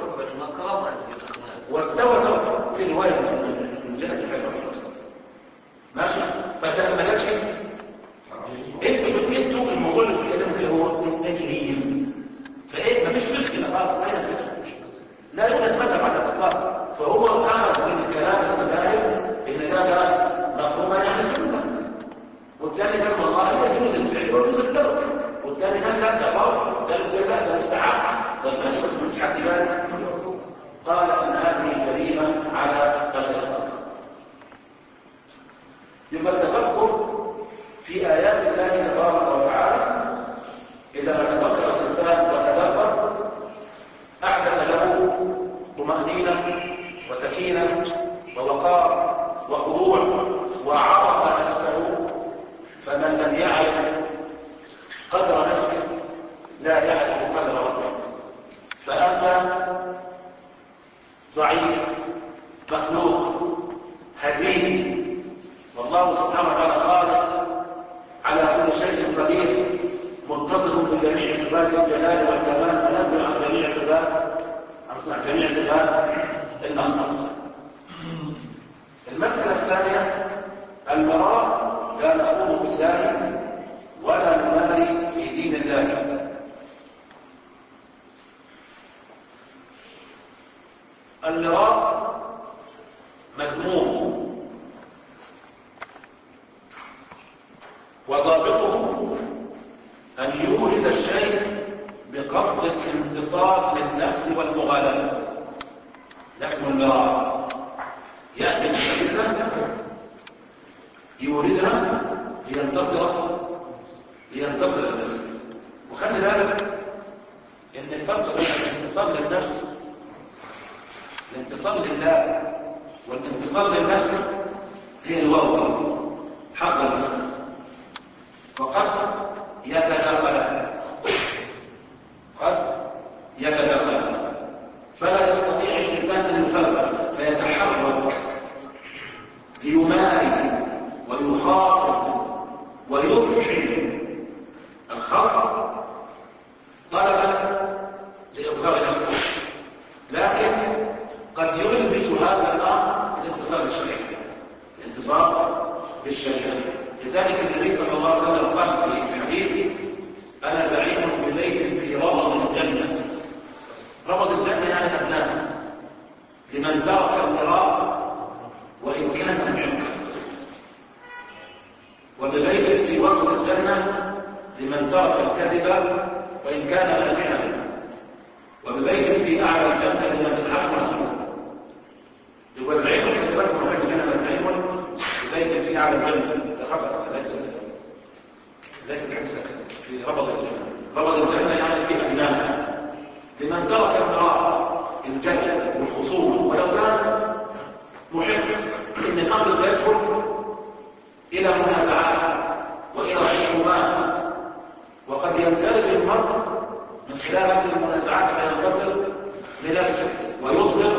واستوى ترك في رواية من جائز فعلا ماشي. فده ما جاتش انتوا انتوا الموضوع اللي بتتكلموا فيه هو التجريم، فايه مفيش فقه هنا خالص، اين الفقه؟ لا يوجد مذهب على الاطلاق. فهو اخذ من الكلام المذاهب ان ده مفهوم يعني سنه، والثاني قال والله يجوز الفعل ويجوز الترك، والثاني قال لا ده فرض، والثالث قال لا ده مستحب. طب ماشي، بس مش حد قال قال ان هذه جريمه على الاطلاق. يبقى التفكر في آيات الله تبارك وتعالى إذا تفكر الإنسان وتدبر أحدث له طمأنينة وسكينة ووقار وخضوع وعرف نفسه. فمن لم يعرف قدر نفسه لا يعرف قدر ربه. فأنت ضعيف مخلوق هزيل، والله سبحانه وتعالى خالق على كل شيء قدير، متصف بجميع صفات الجلال والكمال، منزل عن جميع صفات عن جميع صفات النقص. المسألة الثانية المراء، لا نخوض في الله ولا نماري في دين الله. المراء مذموم، وضابطه أن يورد الشيء بقصد الانتصار للنفس والمغالبة، ده اسمه المراء. يأتي بالشدة يوردها لينتصر لينتصر للنفس. وخلي بالك إن الفرق بين الانتصار للنفس، الانتصار لله والانتصار للنفس هي الواو، حظ النفس، وقد يتداخلان قد يتداخلان فلا يستطيع الإنسان أن يفرق، فيتحرك ليماري ويخاصم ويفحم الخصم طلبا لإصغار نفسه، لكن قد يلبس هذا الأمر الانتصار بالشريعة، الانتصار بالشريعة. لذلك النبي صلى الله عليه وسلم قال في الحديث: أنا زعيم ببيت في ربض الجنة. ربض الجنة يعني أبناء لمن ترك المراء وإن كان محقا، وببيت في وسط الجنة لمن ترك الكذب وإن كان مازحا، وببيت في أعلى الجنة لمن حسن. يبقى زعيم الكذبات والكذب هنا زعيم ببيت في أعلى الجنة، ده خطأ، ليس ليس الحديث في ربض الجنة. ربض الجنة يعني في أبنائها لمن ترك المراء الجهل والخصومة ولو كان محق، إن الأمر سيدخل إلى منازعات وإلى خصومات، وقد يندرج المرء من خلال هذه المنازعات فينتصر لنفسه ويصغر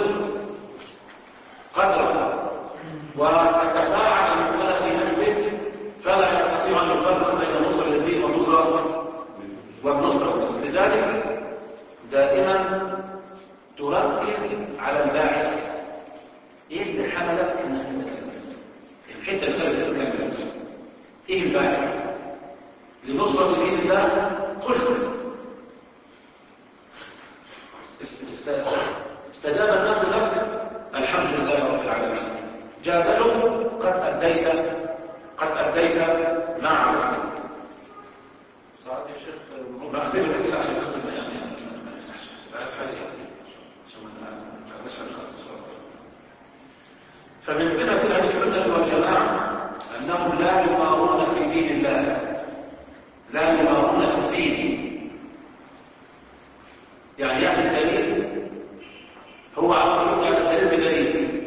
قدره وتتفاعل المسألة في نفسه، فلا يستطيع أن يفرق بين النصر للدين والنصرة والنصرة. لذلك دائما تركز على الباعث. ايه اللي حملك انك تتكلم؟ الحته اللي خلتك تتكلم ايه الباعث؟ لنصرة دين الله قلت. استجاب الناس لك، الحمد لله رب العالمين. جادلوا، قد أديت قد أديت ما عرفت. صارت يا شيخ بحسب الأسئلة عشان بس يعني أسهل يعني عشان ما نشعر بخط الصورة. فمن صفة أهل السنة والجماعة أنهم لا يمارون في دين الله، لا يمارون في الدين. يعني يأتي الدليل، هو عرف يرجع الدليل بدليل،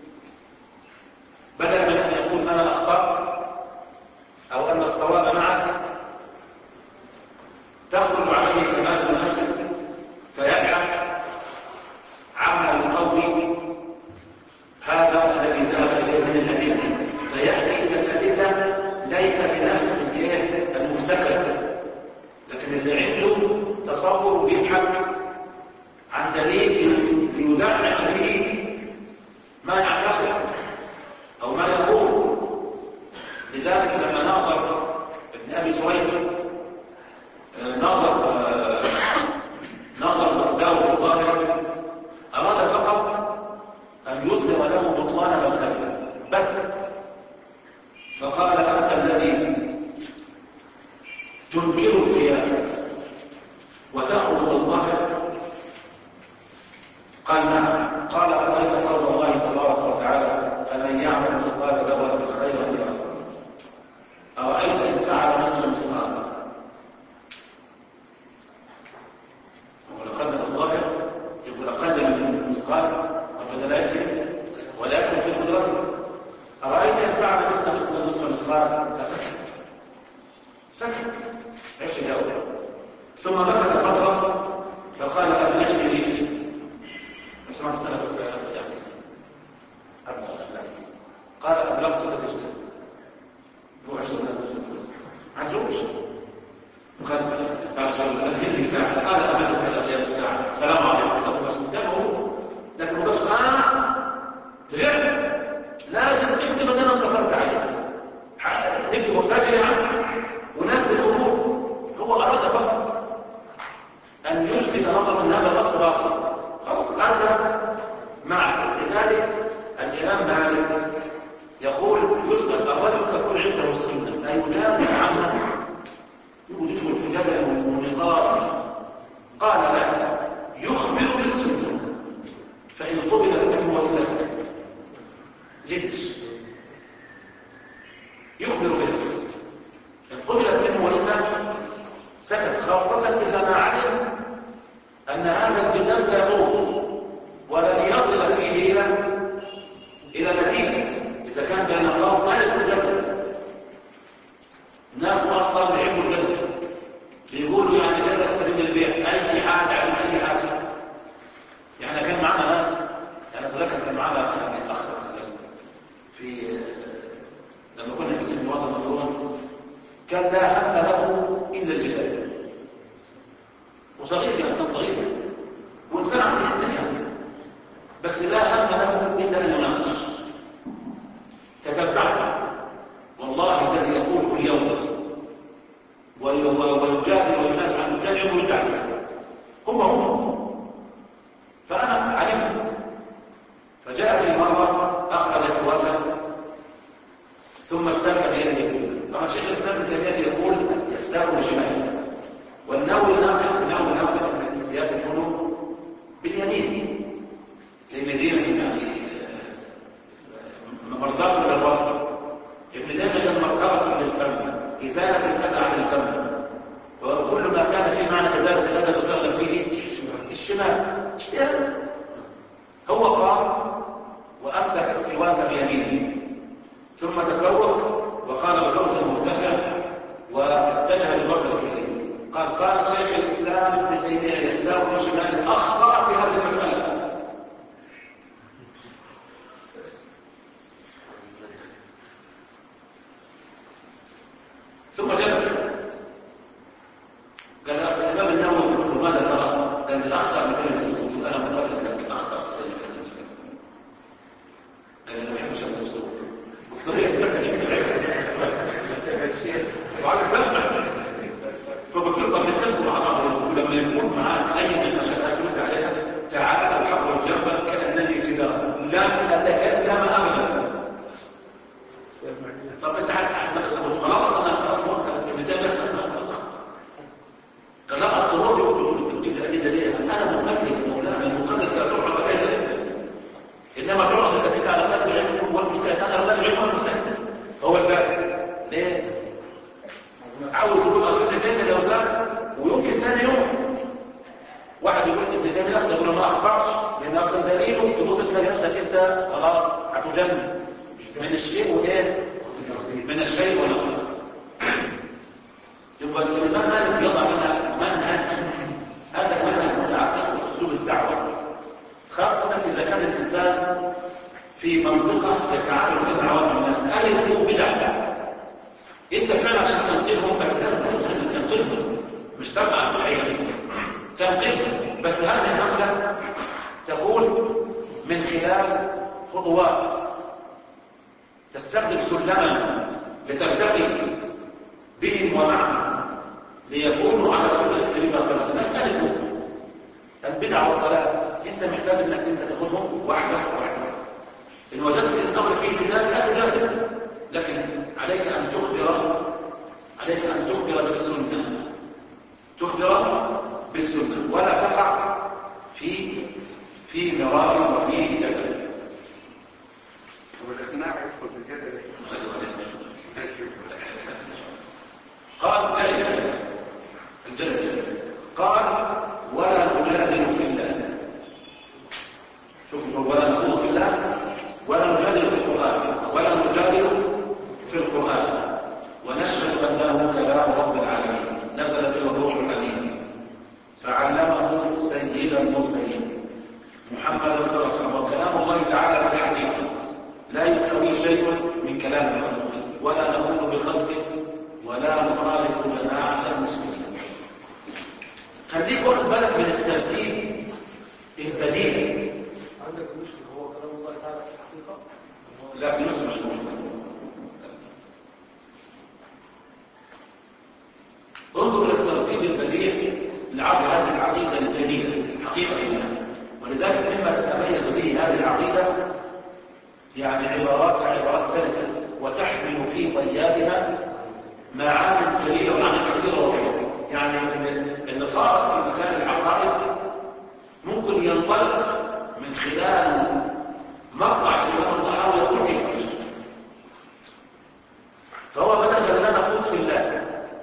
بدل من أن يقول أنا أخطأت أو أن الصواب معك، تخرج عليه كمال من نفسك فيبحث عما يقوي هذا الذي ذهب إليه من الأدلة، فيأتي إلى الأدلة ليس بنفس المفتكر، لكن اللي عنده تصور بيبحث عن دليل ليدعم به ما يعتقد أو ما يقول. لذلك لما ناظر ابن أبي سريج ناظر ناظر داود الظاهر، أراد فقط أن يظهر له بطلان مذهبه بس، فقال أنت الذي تنكر القياس وتأخذ بالظاهر؟ قال نعم. قال أرأيت قول الله تبارك وتعالى فمن يعمل مثقال ذرة خيرا يره، أرأيت إن فعل نصف مثقال؟ ولقد الظاهر يقول أقل من مثقال وبدلاته ولكن في قدرته. أرأيت إن فعل مثل مثل نصف مثقال؟ فسكت سكت ايش الأول؟ ثم مكث فترة فقال أبلغني ريقي. بس ما استنى بس يعني أبلغ أبلغ قال أبلغتك تسجد روح اشتغل عجوز. قال بعد شغل كل ساعة قال أبلغك الأجيال الساعة السلام عليكم صلى الله عليه وسلم. لكن مقص آه رجع لازم تكتب أن أنا انتصرت عليك، نكتب وسجل ونزل الأمور. هو أراد فقط أن يلفت نظر من هذا الأصل باطل، خلاص أنت معك. لذلك الإمام مالك يقول يسأل الرجل تكون عنده السنة لا يجادل عنها، يقول يدخل في جدل ونقاش. قال لا، يخبر بالسنة فإن قبلت منه وإلا سكت. ليش؟ يخبر به إن قبلت منه وإلا سكت، خاصة إذا ما علم أن هذا الجدال سيطول ولن يصل فيه إلى إلى نتيجة. إذا كان بين قوم ألف الجدل، الناس أصلا بيحبوا الجدل، بيقولوا يعني كذا تقدم البيع أي حاجة عن أي حاجة. يعني كان معنا ناس، أنا أتذكر كان معنا يعني أخ في لما كنا في سن وطن مطرون، كان لا هم له إلا الجدال، وصغير يعني كان صغير وإنسان عظيم الدنيا، بس لا هم له إلا أن يناقش. تتبعه والله الذي يقوله اليوم ويجادل وينافع عنه كان يوم يرد عليه هو هو. فأنا علمت، فجاءت مرة أخذ سواكا ثم استاك بيده اليمنى. طبعا شيخ الإسلام ابن تيمية يقول يستاك بشماله، والنووي ناقل النووي ناقل أن الاستياك يكون باليمين لأن دين يعني مرضاة من الوضع. ابن تيمية لما خرج من الفم إزالة الأذى عن الفم، وكل ما كان فيه معنى إزالة الأذى يستخدم فيه الشمال. هو قام وأمسك السواك بيمينه ثم تسوق وقال بصوت مرتفع واتجه ببصره إليه، قال قال شيخ الإسلام ابن تيمية يستاك بشماله، أخطأ في هذه المسألة. ثم جلس قال أصل الإمام النووي قلت له ماذا ترى؟ قال لي أخطأ مثل المسلم. قلت له أنا مقلد لك أخطأ مثل المسلم. قال أنا ما بحبش هذا الأسلوب بطريقة وعلى سمع. فقلت له طب نتفق مع بعض، قلت له لما يكون معاك أي نقاش أسلوب عليه جنبك كأنني جدار لم أتكلم أبدا. طب أنت خلاص أنا خلاص ابن تيمية خلاص قال لا أصل هو بيقول تجيب الأدلة ليه؟ أنا مقلد يا مولانا، المقلد لا تقعد على أدلة، إنما تقعد الأدلة على طالب العلم والمجتهد. أنا طالب العلم والمجتهد هو الدارج. ليه؟ عاوز يقول أصل ابن تيمية لو قال ويمكن ثاني يوم واحد يقول ابن تيمية أخطأ، يقول ما أخطأش لأن أصل دليله تبص تلاقي نفسك أنت خلاص هتجزم من الشيء وإيه؟ من الشيء ونقل. يبقى الإمام مالك يضع لنا منهج، هذا المنهج متعلق بأسلوب الدعوة، خاصة إذا كان الإنسان في منطقة يتعامل فيها عوام الناس ألفوا بدع، أنت فعلا عشان تنقذهم بس لازم تنقذهم، مش تبقى بالحقيقة تنقذهم، بس هذه النقلة تكون من خلال خطوات، تستخدم سلما لترتقي بهم ومعهم ليكونوا على سنة النبي صلى الله عليه وسلم. مسألة البدع والضلال أنت محتاج أنك أنت تاخذهم واحدة واحدة. إن وجدت الأمر فيه جدال لا تجادل، لكن عليك أن تخبر عليك أن تخبر بالسنة، تخبر بالسنة ولا تقع في في مرار وفي جدل. والإقناع يدخل في الجدل. قال جدل الجدل قال ولا نجادل في الله. شوف ولا نخوض في الله ولا نجادل في القرآن ولا نجادل في القرآن ونشهد أنه كلام رب العالمين نزل به الروح الأمين فعلمه سيد المرسلين محمد صلى الله عليه وسلم. وكلام الله تعالى بالحقيقة لا يساوي شيء من كلام المخلوقين ولا نقول بخلقه ولا نخالف جماعة المسلمين. خليك واخد بالك من الترتيب البديهي. عندك مشكلة هو كلام الله تعالى في الحقيقة؟ لا في نصف مش ممكن. انظر الى الترتيب البديهي لعرض هذه العقيدة الجديدة حقيقة الله، ولذلك مما تتميز به هذه العقيدة يعني عباراتها عبارات سلسة وتحمل في طياتها معاني جليلة ومعاني كثيرة وغيرها. يعني اللي قارئ في مجال العقائد ممكن ينطلق من خلال مقطع الإمام الطحاوي يقول كيف مشي. فهو بدأ لا نخوض في الله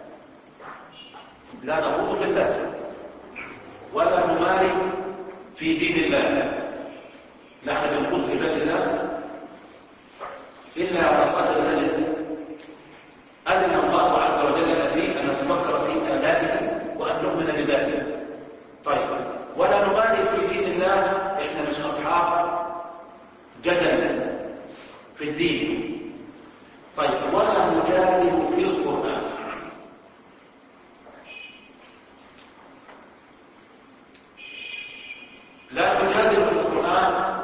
لا نخوض في الله ولا نماري في دين الله، نحن بنخوض في ذات الله إلا على القدر الذي أذن الله عز وجل فيه أن نتفكر في آلاته وأن نؤمن بذاته. طيب ولا نبالي في دين الله، إحنا مش أصحاب جدل في الدين. طيب ولا نجادل في القرآن، لا نجادل في القرآن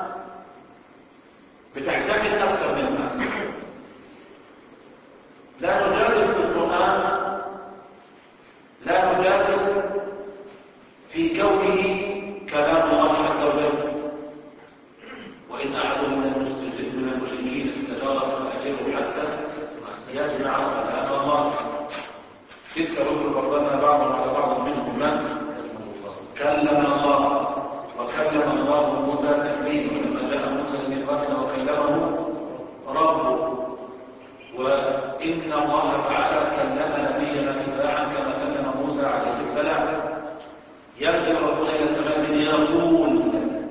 بتحتمل أكثر من معنى. لا نجادل في القرآن، لا نجادل في كونه كلام الله عز وجل. وإن أحد من المشركين استجارك فأجره حتى يسمع كلام الله. تلك الرسل فضلنا بعضهم على بعض منهم من كلم الله وكلم الله موسى تكليما لما جاء موسى لميقاتنا وكلمه ربه. وإن الله تعالى كلم نبينا إبراهيم كما كلم موسى عليه السلام. يأتي ربنا إلى السماء يقول.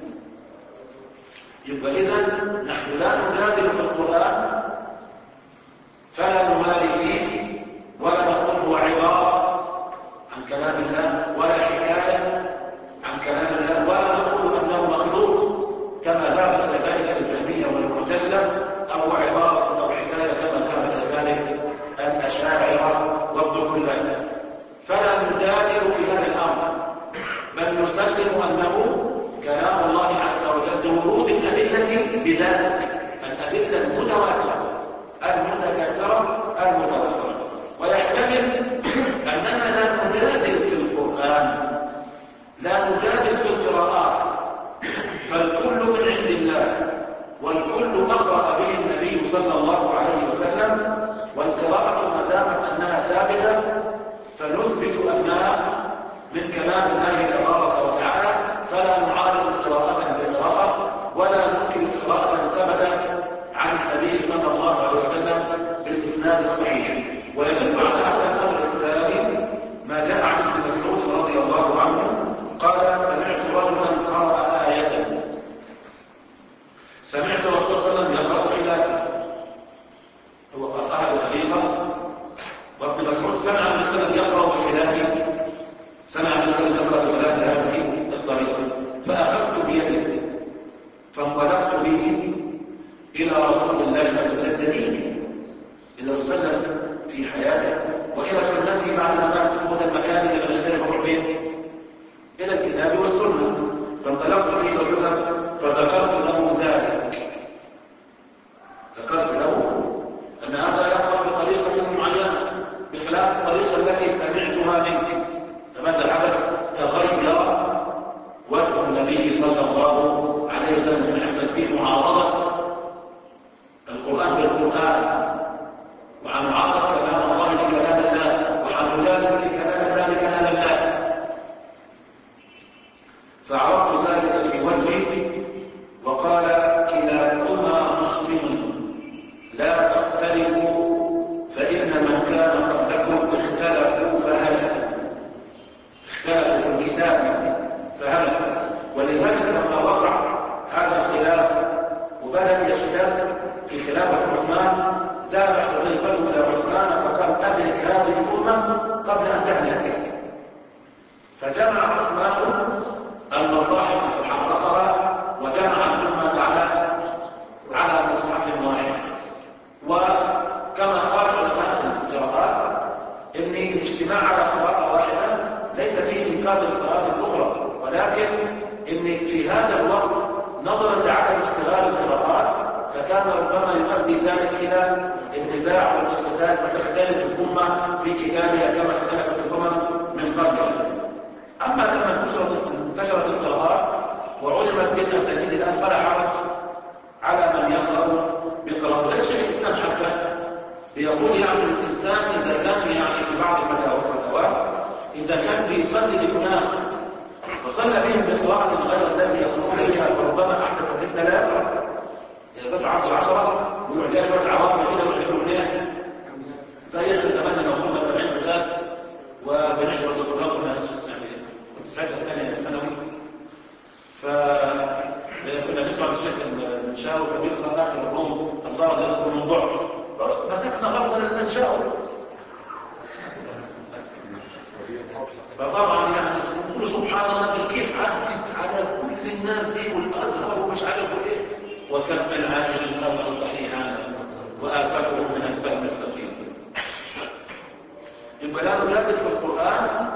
يبقى إذن نحن لا نجادل في القرآن فلا نماري فيه ولا نقول هو عبارة عن كلام الله ولا حكاية عن كلام الله ولا نقول أنه مخلوق كما ذهب إلى ذلك الجهمية والمعتزلة أو عبارة أو حكاية كما ذهب إلى ذلك الأشاعرة وابن كلاب. فلا نجادل في هذا الأمر بل نسلم أنه كلام الله عز وجل لورود الأدلة بذلك، الأدلة المتواترة المتكاثرة المتواترة. ويحتمل أننا لا نجادل في القرآن، لا نجادل في القراءات، فالكل صلى الله عليه وسلم، والقراءة ما دامت أنها ثابتة فنثبت أنها من كلام الله تبارك وتعالى، فلا نعارض قراءة بقراءة ولا ننكر قراءة ثبتت عن النبي صلى الله عليه وسلم بالإسناد الصحيح. ويدل على هذا الأمر الثاني ما جاء عن ابن مسعود رضي الله عنه قال: سمعت رجلا قرأ آية، سمعت الرسول صلى الله عليه وسلم يقرأ خلافه، هو قرأها بطريقة، وابن مسعود سمع النبي صلى الله عليه وسلم يقرأ بخلافه، سمع النبي صلى الله عليه وسلم يقرأ بخلاف هذه الطريقة، فأخذت بيده فانطلقت به إلى رسول الله صلى الله عليه وسلم، الدليل إلى وسلم في حياته وإلى سنته بعد مماته، وده المكان اللي بنختلف فيه إلى الكتاب والسنة. فانطلقت به إلى وسلم فذكرت له ذلك، ذكرت له أن هذا يقرأ بطريقة معينة بخلاف الطريقة التي سمعتها منك. فماذا حدث؟ تغير وجه النبي صلى الله عليه وسلم، يحصل فيه معارضة القرآن بالقرآن، وعن معارضة كلام الله بكلام الله، وعن مجادلة كلام الله بكلام الله. فعرفت ذلك في وجهي وقال: كلاكما محسن لا تختلفوا فإن من كان قبلكم اختلفوا فهلكوا، اختلفوا في الكتاب فهلكوا. ولذلك لما وقع هذا الخلاف وبدأ يشتد في خلافة عثمان، ذهب حذيفة إلى عثمان فقال: أدرك هذه الأمة قبل أن تهلك. فجمع عثمان المصاحف فحرقها وجمع الأمة على على مصحف واحد. وكما قال علماء القراءات إن الاجتماع على قراءة واحدة ليس فيه إنكار للقراءات الأخرى، ولكن إن في هذا الوقت نظرا لعدم اشتغال القراءات فكان ربما يؤدي ذلك إلى النزاع والاختلاف، فتختلف الأمة في كتابها كما اختلفت الأمم من قبلها. أما لما انتشرت القراءات وعلمت بالأسانيد الآن فلا حرج على من يقرأ بقراءة. ذلك شيخ الإسلام حتى يقول يعني الإنسان إذا كان يعني في بعض الفتاوى إذا كان بيصلي للناس وصلى بهم بقراءة غير الذي يقرؤون بها فربما أحدث فتنة لا يقرأ، إذا دفع عشر عشرة ويعطيها شوية عوامل كده ويحبوا إيه زي احنا زمان لما كنا بنعمل بلاد وبنحفظ القرآن كنا نسمع بيه. كنت ساعتها ثانية ثانوي فكنا نسمع الشيخ المنشاوي كبير في آخر الروم الله يذكر من ضعف مسكنا غلطا المنشاوي. فطبعا يعني نقول سبحان الله كيف عدت على كل الناس دي والازهر ومش عارف ايه، وكم من عالم قال صحيحا وآفته من الفهم السقيم. يبقى لا نجادل في القرآن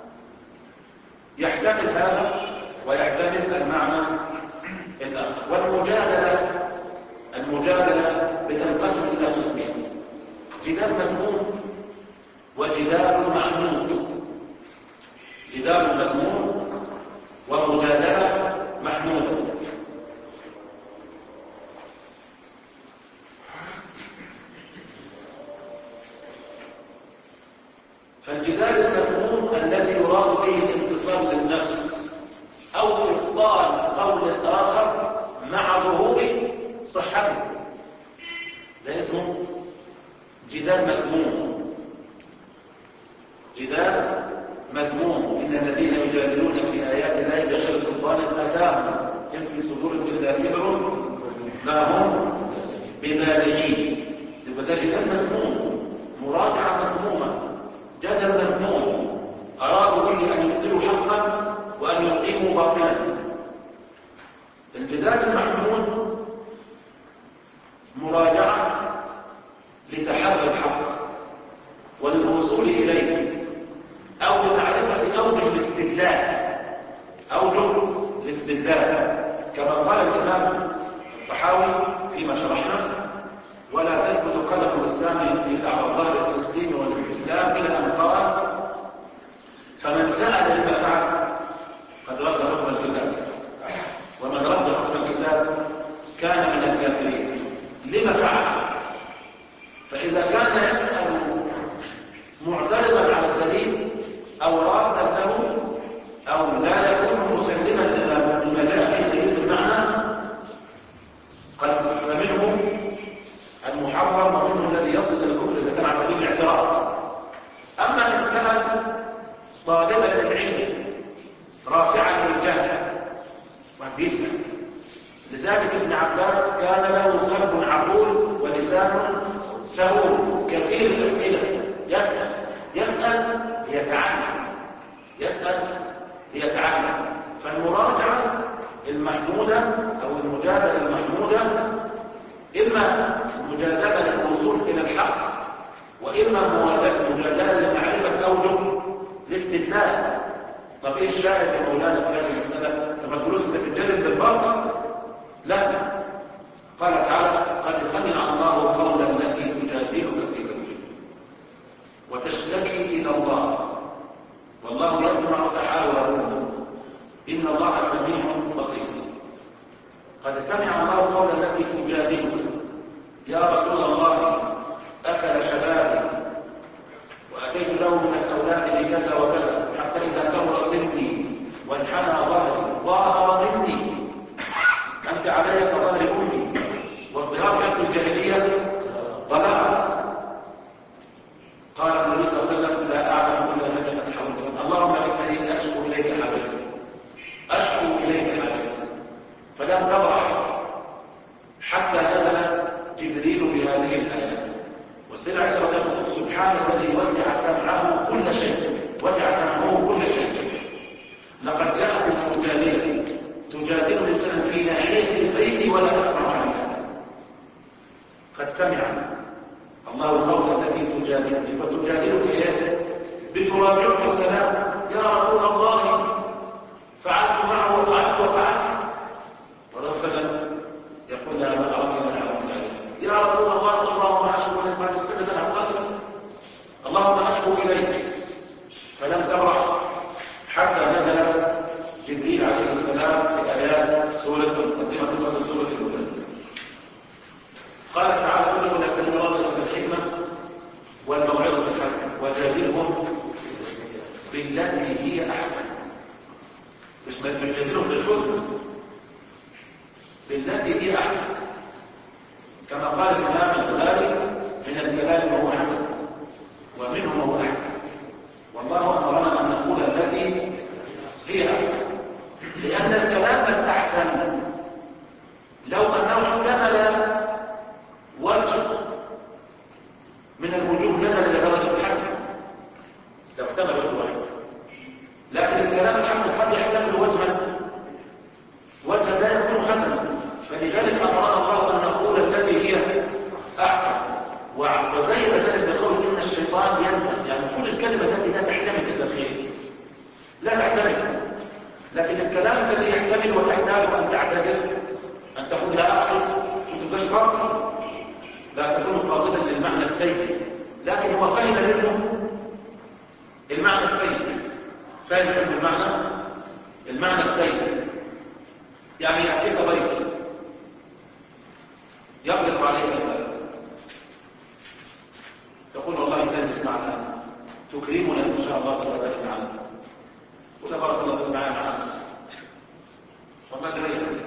يحتمل هذا ويحتمل المعنى الآخر. والمجادلة المجادلة بتنقسم إلى قسمين: جدال مذموم وجدال محمود. جدال مذموم ومجادلة محمودة. فالجدال المذموم الذي يراد به الانتصار للنفس أو إبطال قول الآخر مع ظهور صحته، ده اسمه جدال مذموم. جدال مذموم: إن الذين يجادلون في آيات الله بغير سلطان أتاهم إن في صدورهم إلا كبر ما هم ببالغين. يبقى ده جدال مذموم، مراجعة مذمومة، جدل مذموم أرادوا به أن يبطلوا حقا وأن يقيموا باطلا. الجدال المحمود مراجعة لتحري الحق وللوصول إليه أو لمعرفة أوجه الاستدلال، أوجه الاستدلال كما قال الإمام الطحاوي فيما شرحنا: ولا تثبت قدم الإسلام إلا على ظهر التسليم والاستسلام، إلى أن قال: فمن سأل لما فعل قد رد حكم الكتاب، ومن رد حكم الكتاب كان من الكافرين. لما فعل؟ بيسمع. لذلك ابن عباس كان له قلب عقول ولسان سهول كثير الأسئلة، يسأل يسأل ليتعلم، يسأل ليتعلم. فالمراجعة المحمودة أو المجادلة المحمودة إما مجادلة للوصول إلى الحق، وإما مجادلة لمعرفة أوجه الاستدلال. طب إيه الشاهد يا مولانا في هذه المسألة؟ لما تقولوش أنت بتجادل بالباطل؟ لا. قال تعالى: قد سمع الله قول التي تجادلك في زوجها وتشتكي إلى الله والله يسمع تحاوركم إن الله سميع بصير. قد سمع الله قول التي تجادلك يا رسول الله أكل شبابي وأتيت له من الأولاد لكذا وكذا حتى إذا كبر سني وانحنى ظهري ظاهر مني أنت علي كظهر أمي، والظهار كانت في الجاهلية طلعت. قال النبي صلى الله عليه وسلم: لا أعلم إلا أنك قد حولت، اللهم إنني أشكو إليك حاجتي، أشكو إليك حاجتي. فلم تبرح حتى نزل جبريل بهذه الآيات. والسيدة عائشة رضي الله عنها: سبحان الذي وسع سمعه كل شيء، وسع سمعه كل شيء. لقد جاءت المجادلة تجادل الإنسان في ناحية البيت ولا أسمع حديثا. قد سمع الله القول التي تجادلك، وتجادلك إيه؟ بتراجعك الكلام. يا رسول الله فعلت معه وفعلت وفعلت، والرسول صلى الله عليه وسلم يقول لها: ما أراك ما حرمت عليه. يا رسول الله اللهم أشكو إليك بعد السنة الأول، اللهم أشكو إليك. فلم تبرح حتى نزل جبريل عليه السلام بآيات سورة مقدمة سورة المجادلة. قال تعالى: ادعو إلى سبيل ربك بالحكمة والموعظة الحسنة وجادلهم بالتي هي أحسن. مش بتجادلهم بالحسنى، بالتي هي أحسن. كما قال الإمام الغزالي: من الكلام ما هو حسن ومنه ما هو أحسن، والله أمرنا أن نقول التي هي أحسن، لأن الكلام الأحسن لو أنه احتمل وجه من الوجوه نزل إلى درجة الحسن، لو احتمل وجه واحد. لكن الكلام الحسن قد يحتمل وجها وجها لا يكون حسنا، فلذلك أمرنا الله أن نقول التي هي أحسن. وزيد ذلك بقول: إن الشيطان ينزل، يعني كل الكلمة التي لا تحتمل إلا الخير لا تحتمل. لكن الكلام الذي يحتمل وتحتاج أن تعتذر، أن تقول لا أقصد، أنت تبقاش قاصد، لا تكون قاصدا للمعنى السيء، لكن هو فهم منه المعنى السيء، فهم منه المعنى المعنى السيء. يعني يأتيك ضيف يغلق عليك الباب، تقول: والله تجلس معنا تكرمنا إن شاء الله بغداء معنا، وتبارك الله بك معنا معنا، وما دريك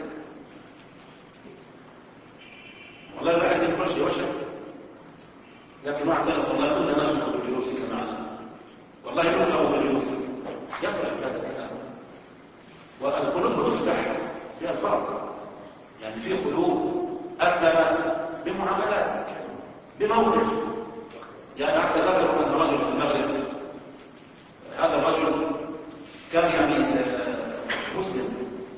والله الواحد ينفرش يوشك، لكن واحد قال: والله كنا نشكر بجلوسك معنا، والله نكرم بجلوسك. يفرق هذا الكلام. والقلوب تفتح بألفاظ، يعني في قلوب أسلمت بمعاملات بموقف. يعني حتى ذكروا أن رجل في المغرب، هذا الرجل كان يعني مسلم،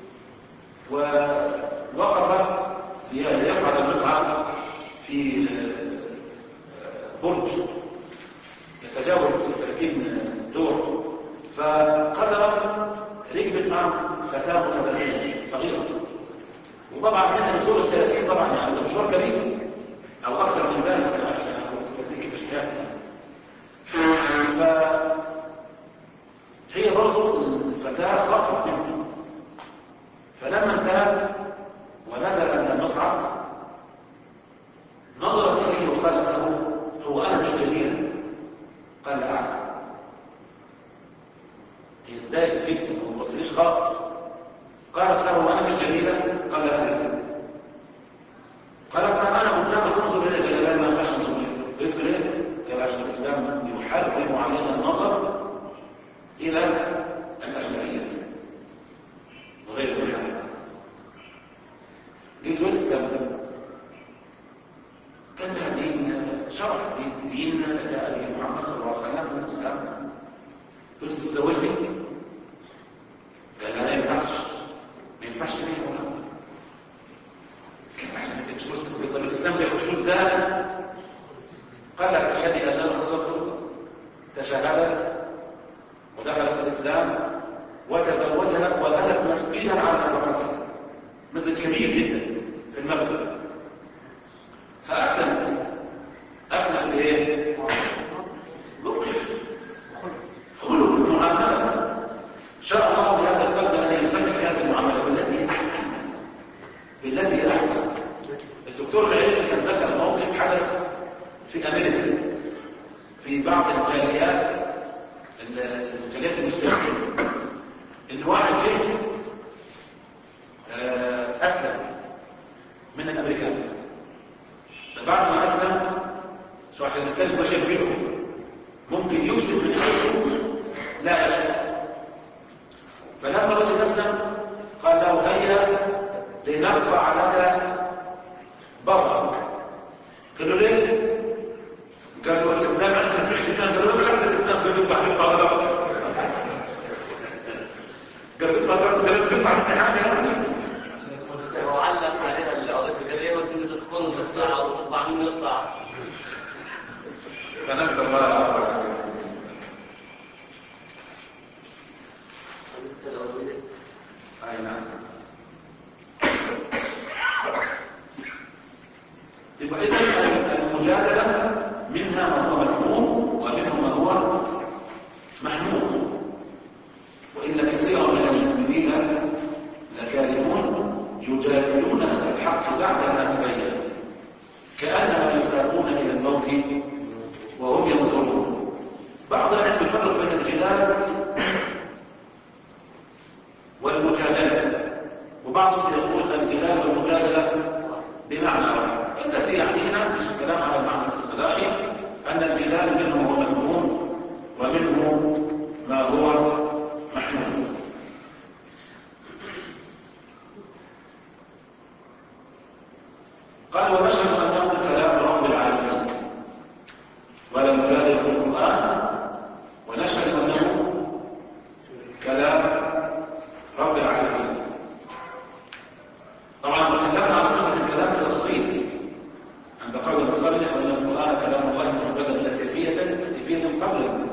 ووقف ليصعد المصعد في برج يتجاوز ثلاثين دور، فقدر ركبت معه فتاة متبرجة صغيرة، وطبعا منها الدور الثلاثين طبعا يعني ده مشوار كبير أو أكثر من ذلك عشان تديك الأشياء. فهي برضو الفتاة خافت منه، فلما انتهت ونزل من المصعد نظرت إليه وقالت له: هو أنا مش جميلة؟ قال: لا أعلم. هي اتضايقت جدا وما وصليش خالص. قالت له: وأنا مش جميلة؟ قال: لا أعلم. قالت: ما أنا قدامك انظر إليك. قال: لا، ما ينفعش انظر إليك. قلت له: ليه؟ قال: عشان الإسلام يحرم علينا النظر إلى الأجنبيات وغير المحرم. قلت له الاسلام كان لها دين، شرح دين دين جاء به محمد صلى الله عليه وسلم من الاسلام. قلت تتزوجني؟ قال لا ما ينفعش. ما ينفعش ليه يا مولانا؟ عشان انت مش مسلم. طب الاسلام ده يخشوه ازاي؟ قال لك تشهد ان لا اله الا الله، تشهدت ودخلت في الاسلام وتزوجها وبنت مسجدا على نفقتها، مسجد كبير جدا في المغرب. فاسلمت. اسلم بايه؟ موقف خلق المعامله. شاء الله بهذا القلب ان ينفتح هذه المعامله بالتي هي احسن، بالتي هي احسن. الدكتور العلمي كان ذكر موقف حدث في امريكا في بعض الجاليات الجاليات المسلمين، ان واحد جه اسلم من الامريكان. فبعد ما اسلم، شو عشان الانسان يبقى شايف فيهم ممكن يفسد من نفسه لا يشاء. فلما الرجل اسلم قال له هيا لنقطع لك بظرك. قال له ليه؟ قال له الاسلام عندنا مش كان. قال له مش عايز الاسلام. قال له بعد بظرك. قال له قال له تطلع من حاجه يعني. وعلق عليها القضيه الجاريه ودي تدخل تطلع وتطلع منه يطلع. فنسال الله العافيه. اي نعم. يبقى اذا المجادله منها ما هو مذموم ومنه ما هو محمود. وان كثيرا من المؤمنين لكاذبون يجادلونك في الحق بعدما تبين كانما يساقون الى الموت وهم ينظرون. بعض العلم يفرق بين الجدال والمجادله، وبعضهم يقول الجدال والمجادله بمعنى واحد. الذي يعنينا مش الكلام على المعنى الاصطلاحي ان الجدال منه هو مذموم ومنه ما هو محمود. قال ونشهد انه كلام رب العالمين ولا نجادل في القران، ونشهد انه كلام رب العالمين. طبعا تكلمنا عن صفه الكلام بتفصيل عند قول المصنف ان القران كلام الله مجرد من كيفيه كيفيه قبل.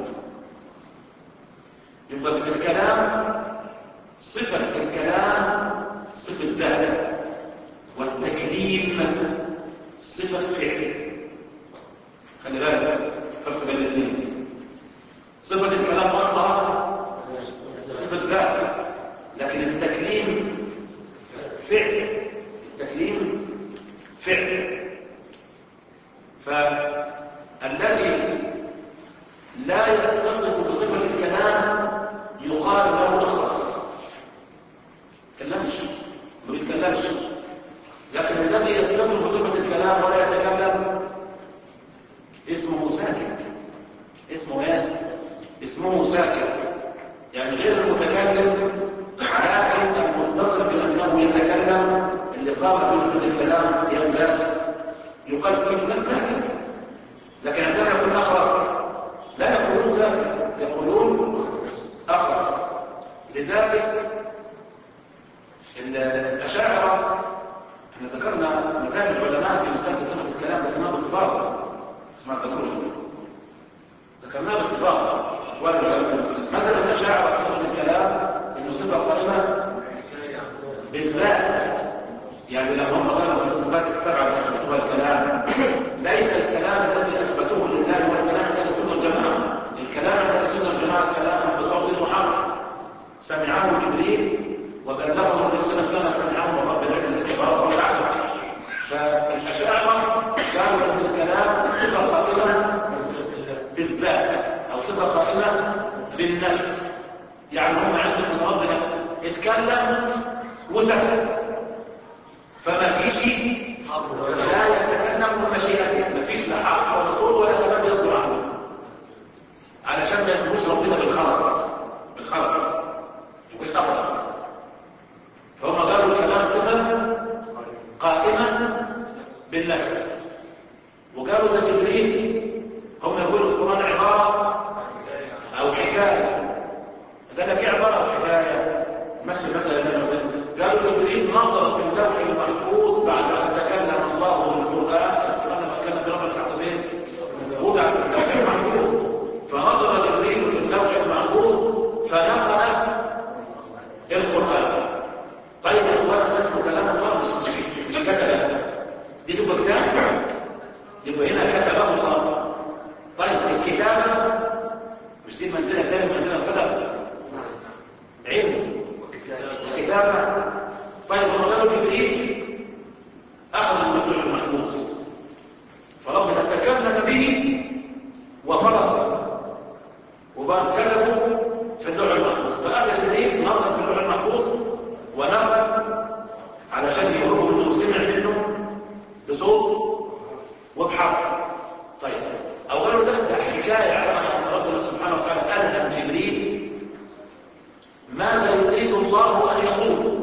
يبقى الكلام صفه الكلام صفه ذات، والتكليم صفه فعل. خلي بالك فرق بين الاثنين. صفه الكلام اصلها صفه ذات، لكن التكليم فعل. التكليم فعل. فالذي لا يتصف بصفة الكلام يقال له أخرس، يتكلمش ما بيتكلمش. لكن الذي يتصف بصفة الكلام ولا يتكلم اسمه ساكت. اسمه ايه؟ اسمه ساكت، يعني غير المتكلم لكن المتصف بأنه يتكلم اللي قال بصفة الكلام ينزل يقال فيه فلان ساكت. لكن عندما يقول أخرس لا يقولون ساكت، يقولون أخرس. لذلك الأشاعرة احنا ذكرنا مذاهب العلماء في مسألة صفة الكلام، ذكرناها باستفاضة بس ما ذكروش، ذكرناها باستفاضة أقوال العلماء في المسألة. مثلا الأشاعرة صفة الكلام إنه صفة قائمة بالذات، يعني لما هم قالوا الصفات السبعة اللي أثبتوها الكلام، ليس الكلام الذي أثبتوه لله هو الكلام عند السنة والجماعة. الكلام عند السنة والجماعة كلام بصوت محرك سمعه جبريل وبلغه النبي صلى الله عليه وسلم كما سمعه من رب العزة تبارك وتعالى. فالأشاعرة قالوا أن الكلام صفة قائمة بالذات أو صفة قائمة بالنفس، يعني هم عندهم من ربنا اتكلم وسكت، فما فيش لا يتكلم بمشيئته، ما فيش لا حرف ولا صوت ولا كلام يصدر عنه، علشان ما يسموش ربنا بالخلص بالخلص مش أخلص. فهم قالوا الكلام صفة قائمة جبريل نظر في اللوح المحفوظ بعد أن تكلم الله بالقرآن. القرآن لما تكلم برب العالمين وضع في اللوح المحفوظ، فنظر جبريل في اللوح المحفوظ فنقل القرآن. طيب يا اخوانا ده اسمه كلام الله، مش مش مش كتب دي تبقى كتاب، يبقى هنا كتبه الله. طيب الكتابة مش دي منزلة ثانية، منزلة القدر علم الكتابة. طيب هم قالوا جبريل أخذ من اللوح المحفوظ، فربنا تكلم به وفرض وبعد كتبه في اللوح المحفوظ، فأتى جبريل نظر في اللوح المحفوظ ونقل علشان يهربوا انه سمع منه بصوت وبحرف. طيب او قالوا ده ده حكايه على ان ربنا سبحانه وتعالى الهم جبريل ماذا يريد الله ان يقول،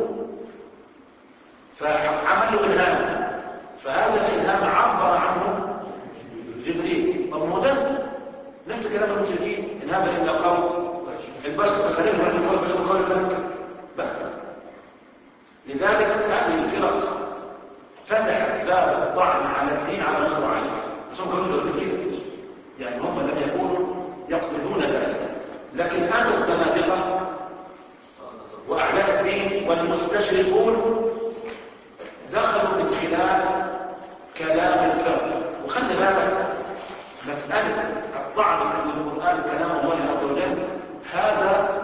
فعمل له الهام، فهذا الالهام عبر عنه جبريل. طب ما هو ده نفس كلام المشركين، ان هذا الا قول البشر، بس هنفهم ان قول البشر قول الملك بس. لذلك هذه الفرق فتحت باب الطعن على الدين على مصر عليه، بس هم كانوا قاصدين كده، يعني هم لم يكونوا يقصدون ذلك، لكن اتى الزنادقه واعداء الدين والمستشرقون دخلوا من خلال كلام الفرق. وخلي بالك مساله الطعن في القران كلام الله عز وجل هذا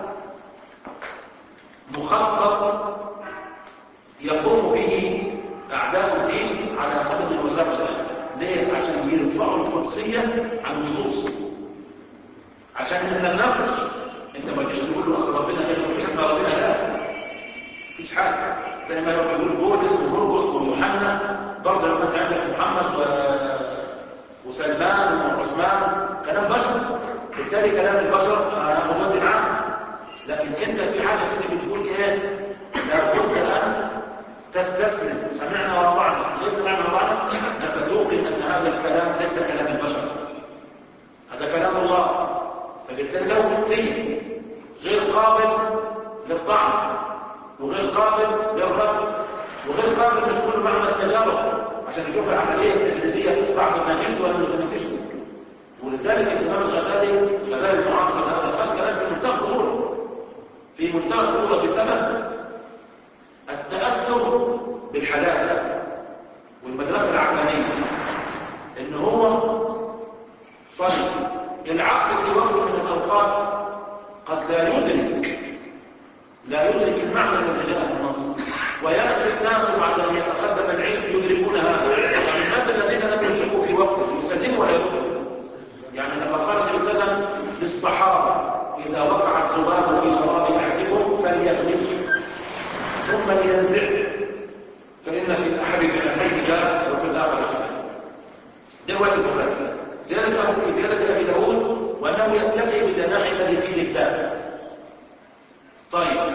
مخطط يقوم به أعداء الدين على قدم الوسائل. ليه؟ عشان يرفعوا القدسية عن النصوص، عشان احنا نناقش. انت ما تجيش تقول له اصل ربنا قال مفيش اسمها ربنا لا، مفيش حاجه. زي ما يقول بولس وبرقس ويوحنا، برضه لما انت عندك محمد و... وسلمان وعثمان كلام بشر، بالتالي كلام البشر هناخد ود معاه. لكن انت في حاجه تيجي بتقول ايه؟ لابد ان تستسلم، سمعنا واطعنا. ليس سمعنا واطعنا لك توقن ان هذا الكلام ليس كلام البشر، هذا كلام الله. فبالتالي له قدسيه غير قابل للطعن وغير قابل للرد وغير قابل لدخول معمل التجارب عشان نشوف العمليه التجريبيه تطلع بالنتيجه ولا مش بالنتيجه. ولذلك الامام الغزالي الغزالي المعاصر هذا خد كلام في منتهى الخطوره، في منتهى الخطوره بسبب التأثر بالحداثة والمدرسة العقلانية. إن هو طيب العقل في وقت من الأوقات قد لا يدرك لا يدرك المعنى الذي جاء في النص، ويأتي الناس بعد أن يتقدم العلم يدركون هذا. يعني الناس الذين لم يدركوا في وقته يسلموا ولا يدركوا. يعني لما قال النبي صلى الله عليه وسلم للصحابة إذا وقع الذباب في شراب أحدكم فليغمسه ثم لينزع فإن في أحد جناحيه داء وفي الآخر شفاء. ده رواية البخاري. زيادة أبو في زيادة أبي داود وأنه يتقي بجناح الذي فيه الداء. طيب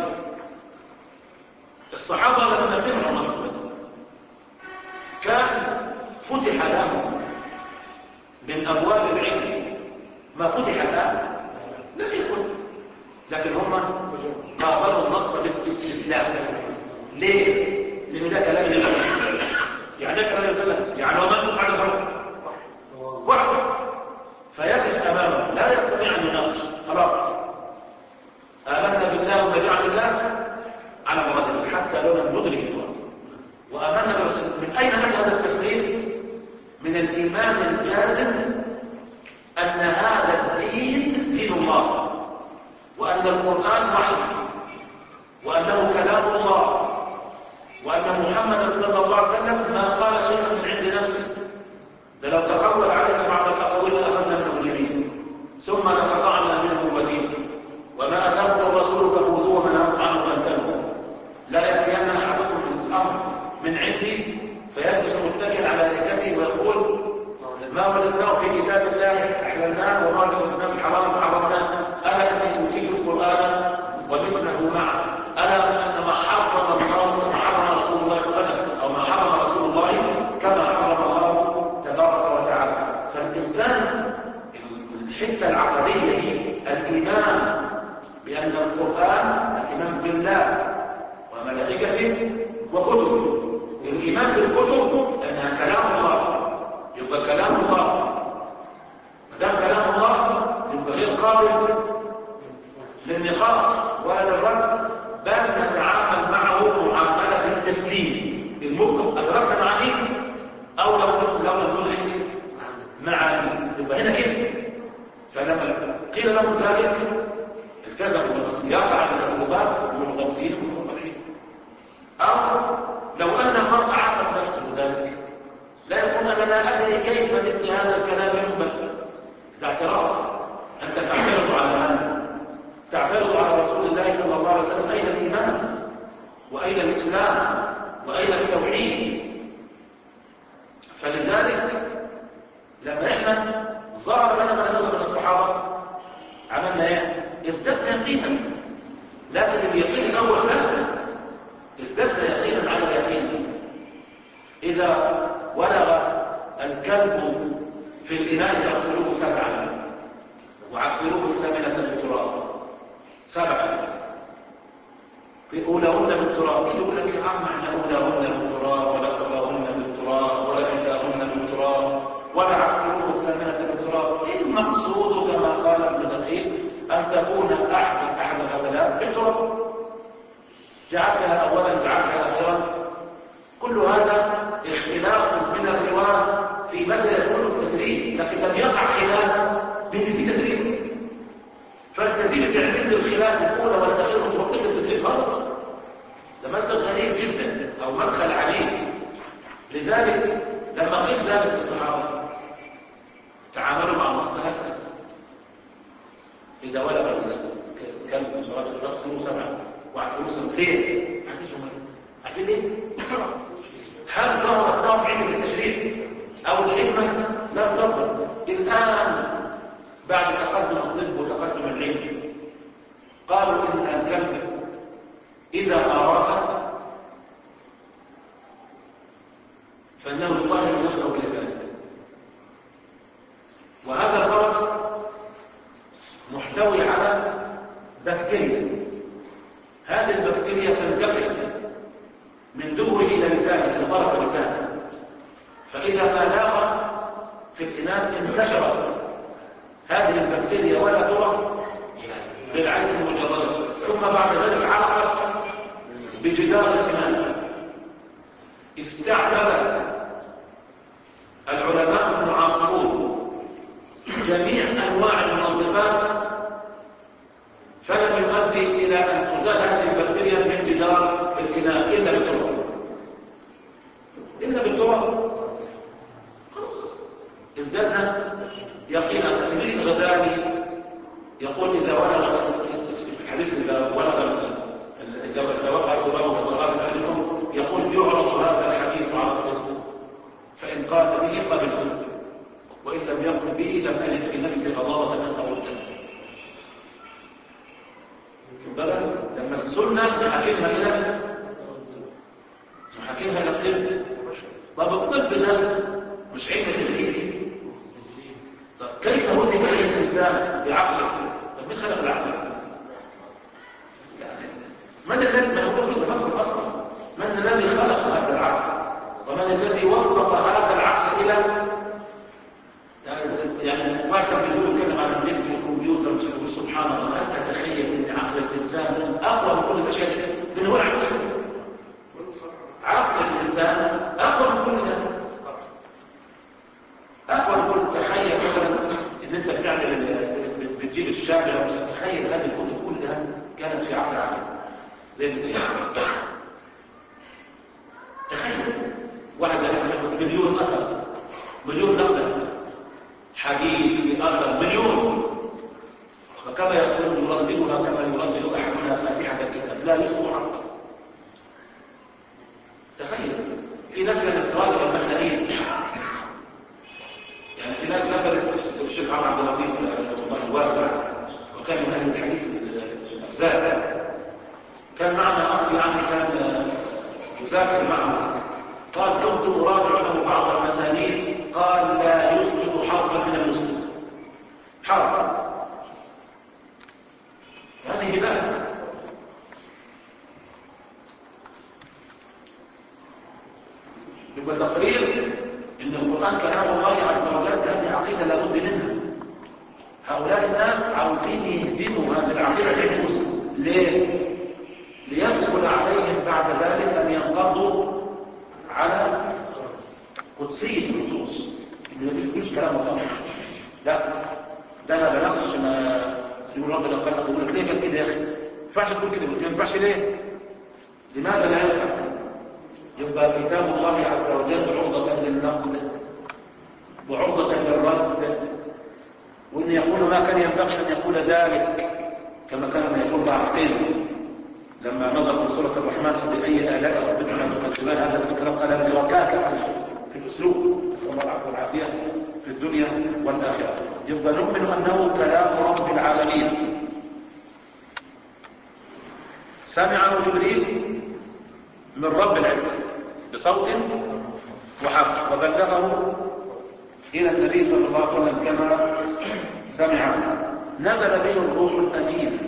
الصحابة لما سمعوا النص كان فتح لهم من أبواب العلم ما فتح الآن لم يكن، لكن هم قابلوا النص بالاستسلام. ليه؟ لأن ده كلام النبي يعني ده كلام النبي يعني هو من على الأرض وحده فيقف أمامه لا يستطيع أن يناقش. خلاص آمنا بالله وجعل الله على مراده حتى لو لم ندرك الوقت. وآمنا برسول. من أين أتى هذا التسليم؟ من الإيمان الجازم أن هذا الدين دين الله، وأن القرآن وحي، وأنه كلام الله، وأن محمدا صلى الله عليه وسلم ما قال شيئا من عند نفسه. ده لو تقول علينا بعض الأقاويل لأخذنا منه اليمين ثم لقطعنا منه الوتين. وما أتاكم الرسول فخذوه وما نهاكم عنه فانتهوا. لا يأتين أحدكم الأمر من عندي فيجلس متكئا على أريكته ويقول ما وجدناه في كتاب الله أحللناه وما وجدناه في حرام حرمناه. ألا أني أوتيت القرآن ومثله معه. ألا أن ما حرم الله كما حرم رسول الله صلى الله عليه وسلم أو ما حرم رسول الله كما حرم الله تبارك وتعالى. فالإنسان الحتة العقدية دي الإيمان بأن القرآن الإيمان بالله وملائكته وكتب. الإيمان بالكتب أنها كلام الله، يبقى كلام الله، ما دام كلام الله يبقى غير قابل للنقاش ولا للرد، بل نتعامل معه معاملة التسليم. المؤمن أدركنا معانيه أو لو لو لم ندرك معانيه، يبقى هنا كده. فلما قيل له ذلك التزموا بالنص، يقع من الرباب من خمسين ومن أربعين. أو لو أن المرء عرف نفسه ذلك لا يقول أنا لا أدري كيف مثل هذا الكلام يقبل. ده اعتراض. أنت تعترض على من؟ تعترض على رسول الله صلى الله عليه وسلم. أين الإيمان؟ وأين الإسلام؟ وأين التوحيد؟ فلذلك لما إحنا ظهر لنا ما نزل من الصحابة عملنا إيه؟ ازددنا يقينا، لكن اليقين الأول سهل، ازددنا يقينا على يقينه. إذا ولغ الكلب في الإناء فاغسلوه سبعا وعفروه الثامنة بالتراب. سبعا في أولاهن بالتراب. اللي يقول لك يا عم احنا أولاهن بالتراب ولا أخراهن بالتراب ولا إحداهن بالتراب ولا عفروه الثامنة بالتراب. المقصود كما قال ابن دقيق أن تكون أحد أحد الغسلات بالتراب. جعلتها أولا جعلتها آخرا. كل هذا اختلاف من الرواه في متى يكون التدريب، لكن لم يقع خلاف بين في تدريب. فالتدريب تعمل الخلاف الأولى ولا الأخيرة متوقف التدريب خالص. ده مسألة غريب جدا أو مدخل عجيب. لذلك لما قيل ذلك للصحابة تعاملوا مع النص هكذا. إذا ولغ الكلب صلاة الرأس سبعا وعفوا سبعا. ليه؟ عارفين ليه؟ هل ظهرت لهم علة التشريع أو الحكمة؟ لا تظهر. الآن بعد تقدم الطب وتقدم العلم قالوا إن الكلب إذا أراس فإنه يطهر نفسه بلسانه، وهذا البرص محتوي على بكتيريا. هذه البكتيريا تنتقل من دبره إلى لسانه إلى طرف لسانه، فإذا ما نام في الإناء انتشرت هذه البكتيريا ولا ترى بالعين المجردة، ثم بعد ذلك علقت بجدار الإناء. استعمل العلماء المعاصرون جميع أنواع المنظفات فلم يؤدي إلى أن تزال هذه البكتيريا من جدار الإناء إلا بالتراب. إلا بالتراب. خلاص ازددنا يقينا. التلميذ الغزالي يقول إذا ولغ في الحديث إذا ولغ إذا وقع الذباب من صلاة أهلكم يقول يعرض هذا الحديث على الطب، فإن قال به قبلته وإن لم يقل به لم أجد في نفسي غضاضة أن أرده. بلى لما السنة نحكمها إلى نحكمها إلى الطب. طب الطب ده مش علم تجريبي؟ طب كيف هدي إليه الإنسان بعقله؟ طب مين خلق العقل؟ يعني من الذي ما هو في التفكر أصلا؟ من الذي خلق هذا العقل؟ ومن الذي وفق هذا العقل إلى يعني ما كان بيقول يتكلم عن النت والكمبيوتر ويقول سبحان الله. هل تتخيل ان عقل الانسان اقوى من كل بشر؟ من هو العقل؟ عقل الانسان اقوى من كل هذا، اقوى من كل. تخيل مثلا ان انت بتعمل بتجيب الشعر، تخيل هذه الكتب كلها كانت في عقل عقل زي ما تخيل واحد زي ما مليون اثر، مليون نقله حديث بأثر مليون، فكما يقول يرددها كما يردد أحدنا فاتحة الكتاب لا يصبح عقلا. تخيل في ناس كانت تراجع المسانيد، يعني في ناس ذكرت الشيخ عبد اللطيف رحمه الله الواسع وكان من أهل الحديث الأبزاز، كان معنا أخ يعني كان يذاكر معه، قال كنت أراجع له بعض المسانيد قال لا يسقط حرفا من المسقط حرف. هذه هبات. يبقى تقرير ان القرآن كلام الله عز وجل، هذه عقيدة لابد منها. هؤلاء الناس عاوزين يهدموا هذه العقيدة في المسلم. ليه؟ ليسهل عليهم بعد ذلك ان ينقضوا على قدسية النصوص. اللي ما بيقولش كلام الله، لا ده انا بناقش ما يقول ربنا قال لك، يقول لك ليه قال كده يا اخي؟ ما ينفعش تقول كده، ما ينفعش ليه؟ لماذا لا ينفع؟ يبقى كتاب الله عز وجل عرضة للنقد وعرضة للرد، وإن يقول ما كان ينبغي أن يقول ذلك، كما كان يقول مع حسين لما نظر في سورة الرحمن فبأي آلاء ربكما تكذبان، هذا الكلام قال لي ركاكة في الأسلوب، نسأل الله العافية والعافية في الدنيا والآخرة. يبقى نؤمن أنه كلام رب العالمين سمعه جبريل من رب العزة بصوت وحرف، وبلغه إلى النبي صلى الله عليه وسلم كما سمعه. نزل به الروح الأمين،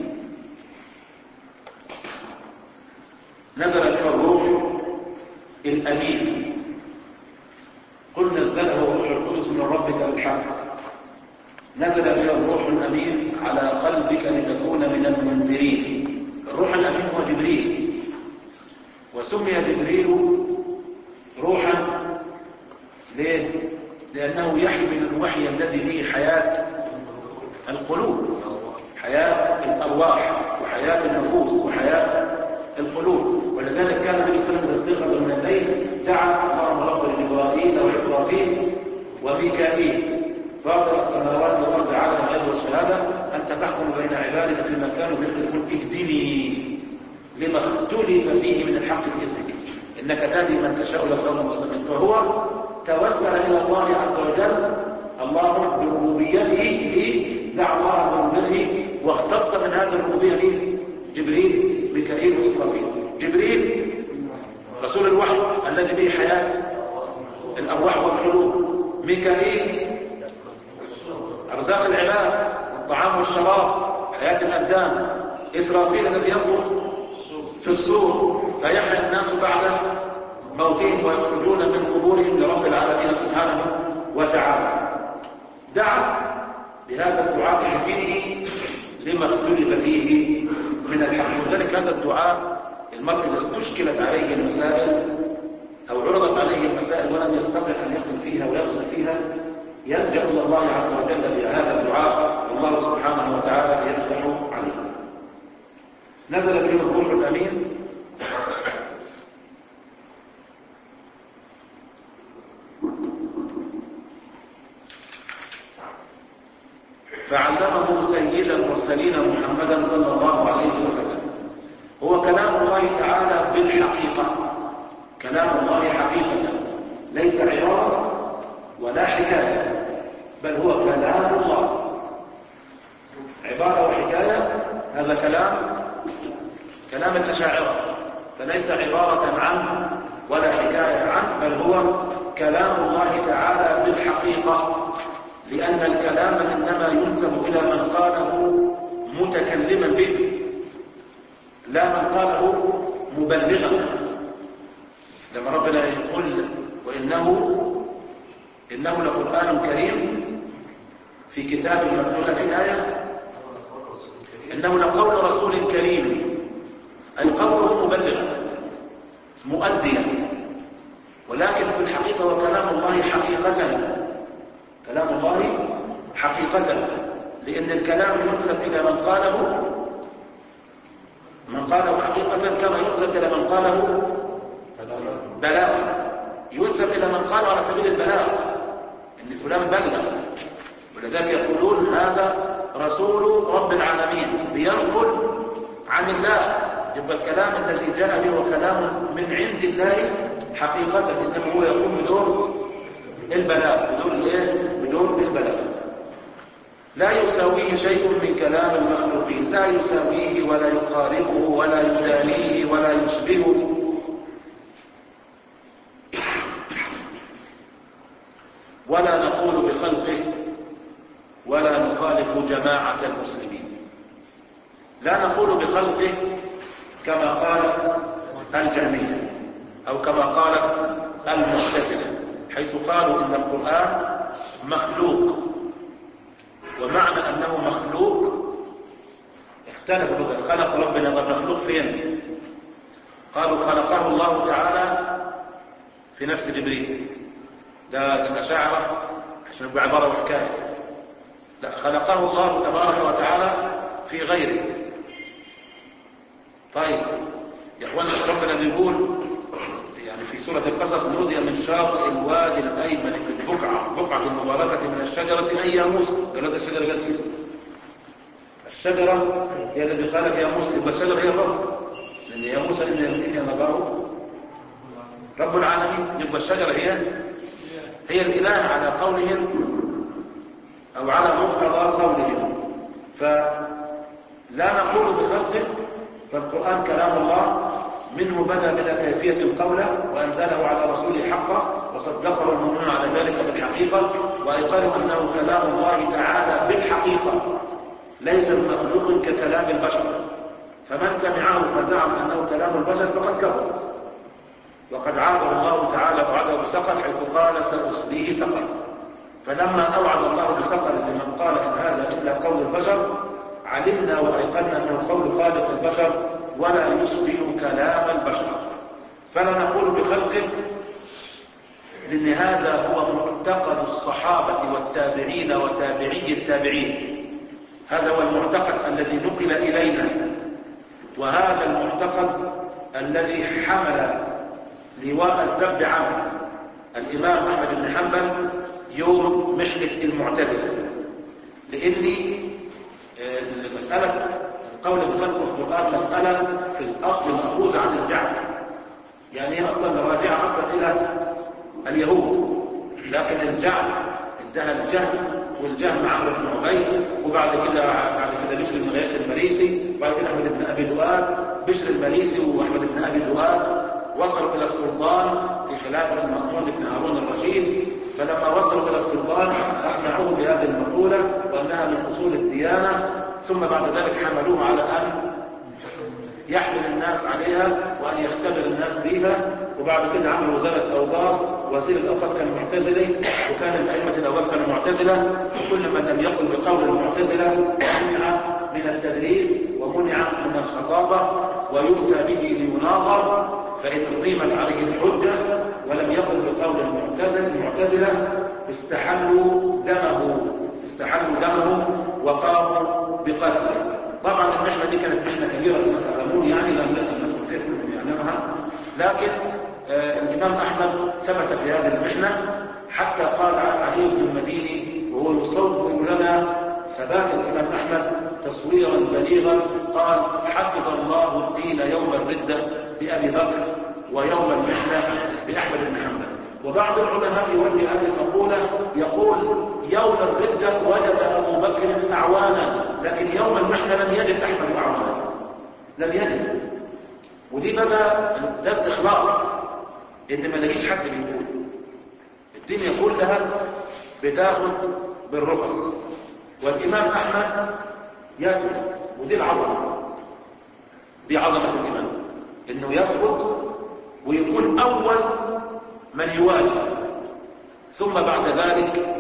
نزل به الروح الأمين، قل نزله الروح القدس من ربك بالحق. نزل به الروح الأمين على قلبك لتكون من المنذرين. الروح الأمين هو جبريل، وسمي جبريل روحا ليه؟ لأنه يحمل الوحي الذي به حياة القلوب، حياة الأرواح وحياة النفوس وحياة القلوب. ولذلك كان النبي صلى الله عليه وسلم استيقظ من الليل دعا اللهم رب جبرائيل وإسرافيل وميكائيل فاطر السماوات والأرض عالم الغيب والشهادة أنت تحكم بين عبادك فيما كانوا يختلفون اهدني لما اختلف فيه من الحق بإذنك إنك تهدي من تشاء إلى صراط مستقيم. فهو توسل إلى الله عز وجل الله بربوبيته لدعا الله بربوبيته، واختص من هذه الربوبية ليه؟ جبريل ميكائيل وإسرافيل. جبريل رسول الوحي الذي به حياة الأرواح والقلوب، ميكائيل أرزاق العباد والطعام والشراب حياة الأبدان، إسرافيل الذي ينفخ في الصور فيحيى الناس بعد موتهم ويخرجون من قبورهم لرب العالمين سبحانه وتعالى. دعا بهذا الدعاء بدينه لما اختلف فيه من الحق. وذلك هذا الدعاء المرء إذا استشكلت عليه المسائل أو عرضت عليه المسائل ولم يستطع أن يصل فيها ويفصل فيها يلجأ إلى الله عز وجل بهذا الدعاء والله سبحانه وتعالى يفتح عليه. نزل به الروح الأمين فعلمه سيد المرسلين محمدا صلى الله عليه وسلم. هو كلام الله تعالى بالحقيقة، كلام الله حقيقة ليس عبارة ولا حكاية، بل هو كلام الله. عبارة وحكاية هذا كلام كلام الأشاعرة، فليس عبارة عنه ولا حكاية عنه، بل هو كلام الله تعالى بالحقيقة، لأن الكلام إنما ينسب إلى من قاله متكلما به لا من قاله مبلغا. لما ربنا يقول وإنه إنه لقرآن كريم في كتاب مكنون في الآية إنه لقول رسول كريم، أي قوله مبلغا مؤديا، ولكن في الحقيقة وكلام الله حقيقة، كلام الله حقيقة، لأن الكلام ينسب إلى من قاله من قاله حقيقة كما ينسب إلى من قاله بلاغ، ينسب إلى من قاله على سبيل البلاغ إن فلان بلغ. ولذلك يقولون هذا رسول رب العالمين بينقل عن الله. يبقى الكلام الذي جاء به هو كلام من عند الله حقيقة، إنما هو يقوم بدور البلاغ، بدور الايه؟ بدور البلاغ. لا يساويه شيء من كلام المخلوقين، لا يساويه ولا يقاربه ولا يدانيه ولا يشبهه. ولا نقول بخلقه ولا نخالف جماعة المسلمين. لا نقول بخلقه كما قالت الجهمية أو كما قالت المعتزلة، حيث قالوا إن القرآن مخلوق، ومعنى أنه مخلوق اختلف بقى. خلق ربنا طب مخلوق فين؟ قالوا خلقه الله تعالى في نفس جبريل. ده الأشاعرة عشان يبقى عبارة وحكاية. لا، خلقه الله تبارك وتعالى في غيره. طيب يا اخوانا ربنا بيقول يعني في سورة القصص نودي من شاطئ الوادي الأيمن في البقعة بقعة المباركة من الشجرة أي يا موسى. قالوا ده الشجرة قالت كده. الشجرة هي التي قالت يا موسى، يبقى الشجرة هي الرب، لأن يا موسى إن إني أنا الله رب العالمين، يبقى الشجرة هي هي الإله على قولهم أو على مقتضى قولهم. فلا نقول بخلقه، فالقرآن كلام الله، منه بدا بلا كيفية القول وأنزله على رسوله حقا وصدقه المؤمنون على ذلك بالحقيقة، وأيقنوا أنه كلام الله تعالى بالحقيقة ليس بمخلوق ككلام البشر. فمن سمعه فزعم أنه كلام البشر فقد كفر، وقد عاقب الله تعالى بعده بسقر حيث قال سأصليه سقر. فلما أوعد الله بسقر لمن قال إن هذا إلا قول البشر علمنا وأيقنا أنه قول خالق البشر ولا يشبه كلام البشر. فلا نقول بخلقه، لأن هذا هو معتقد الصحابة والتابعين وتابعي التابعين. هذا هو المعتقد الذي نقل إلينا، وهذا المعتقد الذي حمل لواء الذب عنه الإمام أحمد بن حنبل يوم محنة المعتزلة. لأن مسألة القول بخلق القرآن مسألة في الأصل مأخوذة عن الجعد، يعني هي أصلا راجعة أصلا إلى اليهود، لكن الجعد ادها الجهم، والجهم عمرو بن عبيد، وبعد كده بعد كده بشر بن غياث المريسي، وبعد كده أحمد بن أبي دؤاد. بشر المريسي وأحمد بن أبي دؤاد وصلوا إلى السلطان في خلافة المأمون بن هارون الرشيد، فلما وصلوا إلى السلطان أقنعوه بهذه المقولة وأنها من أصول الديانة، ثم بعد ذلك حملوه على أن يحمل الناس عليها وأن يختبر الناس بها. وبعد كده عملوا وزارة أوقاف، وزير الأوقاف كان معتزلي، وكان الأئمة الأوقاف كانوا معتزلة، وكل من لم يقل بقول المعتزلة منع من التدريس ومنع من الخطابة ويؤتى به ليناظر، فإن أقيمت عليه الحجة ولم يقل بقول المعتزلة استحلوا دمه استحلوا دمه وقاموا بقتله. طبعا المحنة دي كانت محنة كبيرة كما تعلمون، يعني لم ندخل فيها كل من يعلمها، لكن آه الإمام أحمد ثبت في هذه المحنة حتى قال علي بن المديني وهو يصور لنا ثبات الإمام أحمد تصويرا بليغا، قال حفظ الله الدين يوم الردة بأبي بكر ويوم المحنة بأحمد بن حنبل. وبعض العلماء يولي هذه المقولة يقول يوم الردة وجد أبو بكر أعوانا، لكن يوم المحنة لم يجد أحمد أعوانا، لم يجد. ودي بقى ده الإخلاص، إن ما نجيش حد بيقول الدنيا كلها بتاخد بالرخص، والإمام أحمد يثبت، ودي العظمة، دي عظمة الإمام إنه يثبت ويكون أول من يواجه، ثم بعد ذلك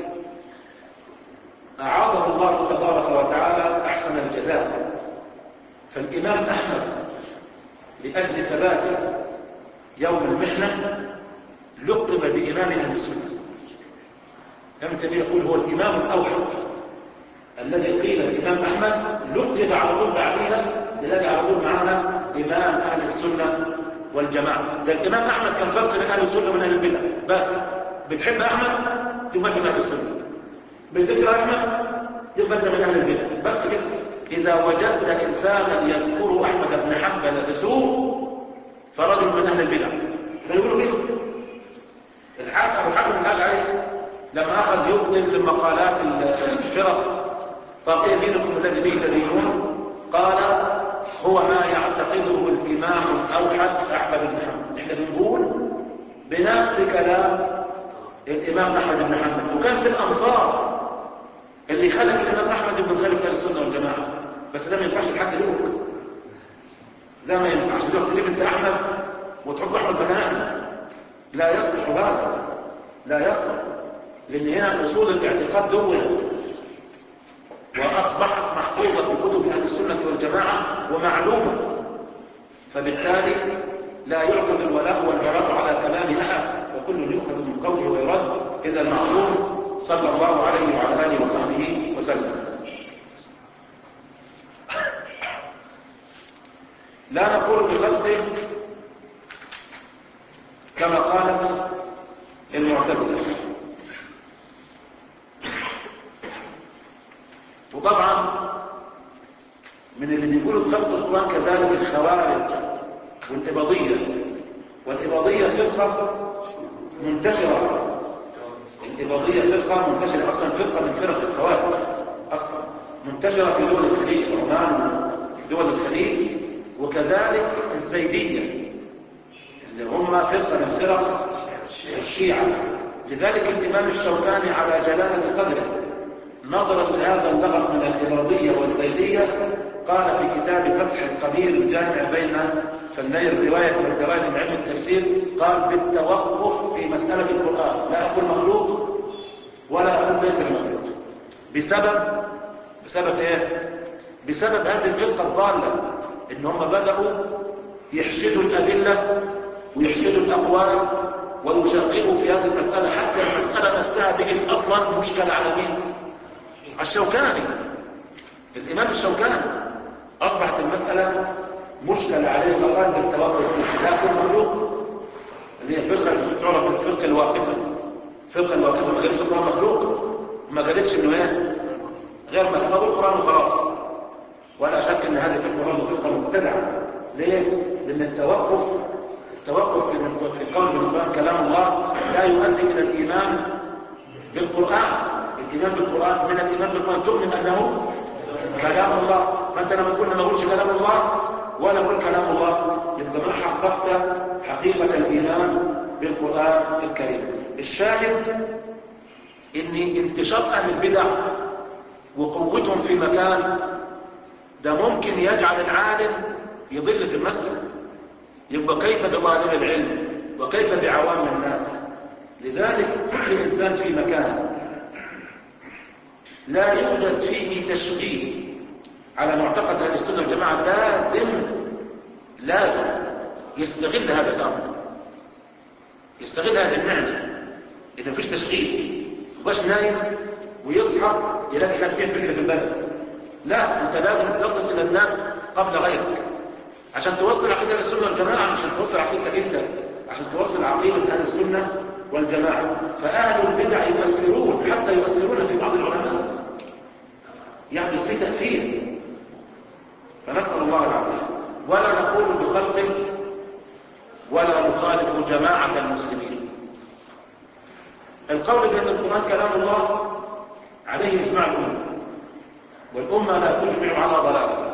أعاده الله تبارك وتعالى أحسن الجزاء. فالإمام أحمد لأجل ثباته يوم المحنة لقب بإمام أهل السنة. يمكن يقول هو الإمام الأوحد الذي قيل الإمام أحمد لقب على طول بعدها نلاقي على طول معها إمام أهل السنة والجماعة. ده الإمام أحمد كان فرق بين أهل السنة وبين أهل البدع، بس بتحب أحمد يبقى أنت من أهل السنة، بتكره أحمد يبقى أنت من أهل البدع، بس كده. إذا وجدت إنسانا يذكر أحمد بن حنبل بسوء فرجل من أهل البدع. يقولوا كده الحسن أبو الحسن الأشعري لما أخذ يبطل مقالات الفرق، طب إيه دينكم الذي به تدينون؟ قال هو ما يعتقده الإمام الأوحد أحمد بن حنبل. إحنا بنقول بنفس كلام الإمام أحمد بن حنبل، وكان في الأمصار اللي خلق الإمام أحمد بن خلق أهل السنة والجماعة، بس ده ما ينفعش لحد لوك، ده ما ينفعش تروح تجيب أنت أحمد وتحط أحمد مكان أحمد، لا يصلح هذا، لا يصلح، لأن هنا أصول الاعتقاد دونت وأصبحت محفوظة في كتب أهل السنة والجماعة ومعلومة، فبالتالي لا يعقد الولاء والبراء على كلام أحد، وكل يؤخذ من قوله ويرد إلى المعصوم صلى الله عليه وعلى آله وصحبه وسلم. لا نقول بخلقه كما قالت المعتزلة. وطبعا من اللي بيقولوا بخلق القرآن كذلك الخوارج والإباضية، والإباضية فرقة منتشرة، الإباضية فرقة منتشرة أصلا، فرقة من فرق الخوارج أصلا منتشرة في دول الخليج، عمان في دول الخليج، وكذلك الزيدية اللي هم فرقة من فرق الشيعة. لذلك الإمام الشوكاني على جلالة قدره نظرا لهذا اللغط من الإباضية والزيدية قال في كتاب فتح القدير الجامع بين فني الرواية والدراية من علم التفسير، قال بالتوقف في مسألة القرآن، لا أقول مخلوق ولا أقول ليس مخلوق، بسبب بسبب إيه؟ بسبب هذه الفرقة الضالة، إن هم بدأوا يحشدوا الأدلة ويحشدوا الأقوال ويشغلوا في هذه المسألة، حتى المسألة نفسها بقت أصلا مشكلة على مين؟ على الشوكاني، الإمام الشوكاني أصبحت المسألة مشكلة عليه، فقال بالتوقف لا أكون مخلوق، اللي هي فرقة تعرف بالفرقة الواقفة. الفرقة الواقفة ما قالتش القرآن مخلوق، ما قالتش إنه إيه غير مخلوق القرآن وخلاص، ولا شك إن هذه فرقة فرقة مبتدعة. ليه؟ لأن التوقف التوقف في القول بالقرآن كلام الله لا يؤدي إلى الإيمان بالقرآن. الإيمان بالقرآن من الإيمان بالقرآن تؤمن أنه كلام الله، فأنت لما تقول ما نقولش كلام الله ولا نقول كلام الله يبقى ما حققت حقيقة الإيمان بالقرآن الكريم. الشاهد إن انتشار أهل البدع وقوتهم في مكان ده ممكن يجعل العالم يضل في المسألة، يبقى كيف بطالب العلم وكيف بعوام الناس. لذلك كل إنسان في مكان لا يوجد فيه تشبيه على معتقد أهل السنة والجماعة لازم لازم يستغل هذا الأمر، يستغل هذه النعمة، إذا مفيش تشغيل مبقاش نايم ويصحى يلاقي خمسين فكرة في البلد. لا، أنت لازم تصل إلى الناس قبل غيرك عشان توصل عقيدة أهل السنة والجماعة، عشان توصل عقيدتك أنت، عشان توصل عقيدة أهل السنة والجماعة. فأهل البدع يؤثرون، حتى يؤثرون في بعض العلماء، يحدث فيه تأثير، فنسأل الله العافية. ولا نقول بخلقه ولا نخالف جماعة المسلمين. القول بأن القرآن كلام الله عليه إجماع الأمة، والأمة لا تجمع على ضلال.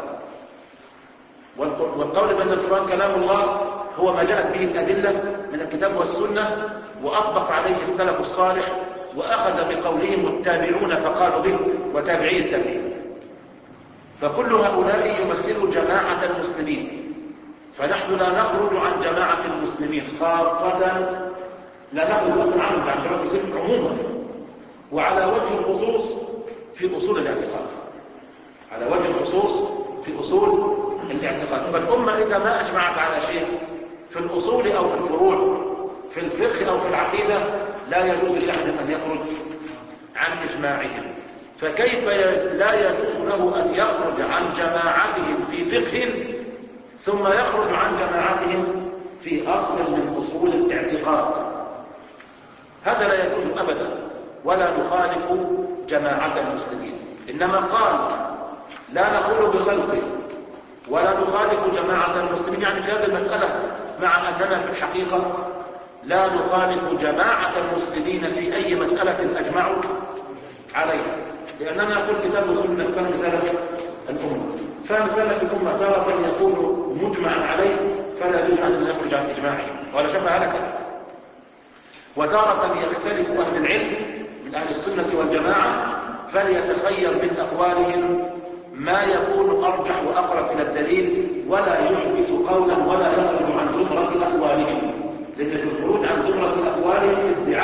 والقول بأن القرآن كلام الله هو ما جاءت به الأدلة من الكتاب والسنة وأطبق عليه السلف الصالح وأخذ بقولهم التابعون فقالوا به وتابعي التابعين. فكل هؤلاء يمثلوا جماعة المسلمين، فنحن لا نخرج عن جماعة المسلمين خاصة، لا نخرج أصلا عنهم عن جماعة المسلمين عموما، وعلى وجه الخصوص في أصول الاعتقاد، على وجه الخصوص في أصول الاعتقاد. فالأمة إذا ما أجمعت على شيء في الأصول أو في الفروع، في الفقه أو في العقيدة، لا يجوز لأحد أن يخرج عن إجماعهم. فكيف لا يجوز له أن يخرج عن جماعتهم في فقه ثم يخرج عن جماعتهم في أصل من أصول الاعتقاد؟ هذا لا يجوز أبدا، ولا نخالف جماعة المسلمين. إنما قال لا نقول بخلقه ولا نخالف جماعة المسلمين، يعني في هذه المسألة، مع أننا في الحقيقة لا نخالف جماعة المسلمين في أي مسألة أجمعوا عليها، لأننا نقول كتاب وسنة فهم سلف الأمة. فهم سلف الأمة تارة يكون مجمعا عليه فلا يجوز أن يخرج عن إجماعهم ولا شبه لك، وتارة يختلف أهل العلم من أهل السنة والجماعة فليتخير من أقوالهم ما يكون أرجح وأقرب إلى الدليل، ولا يحدث قولا ولا يخرج عن زمرة أقوالهم، لأن في الخروج عن زمرة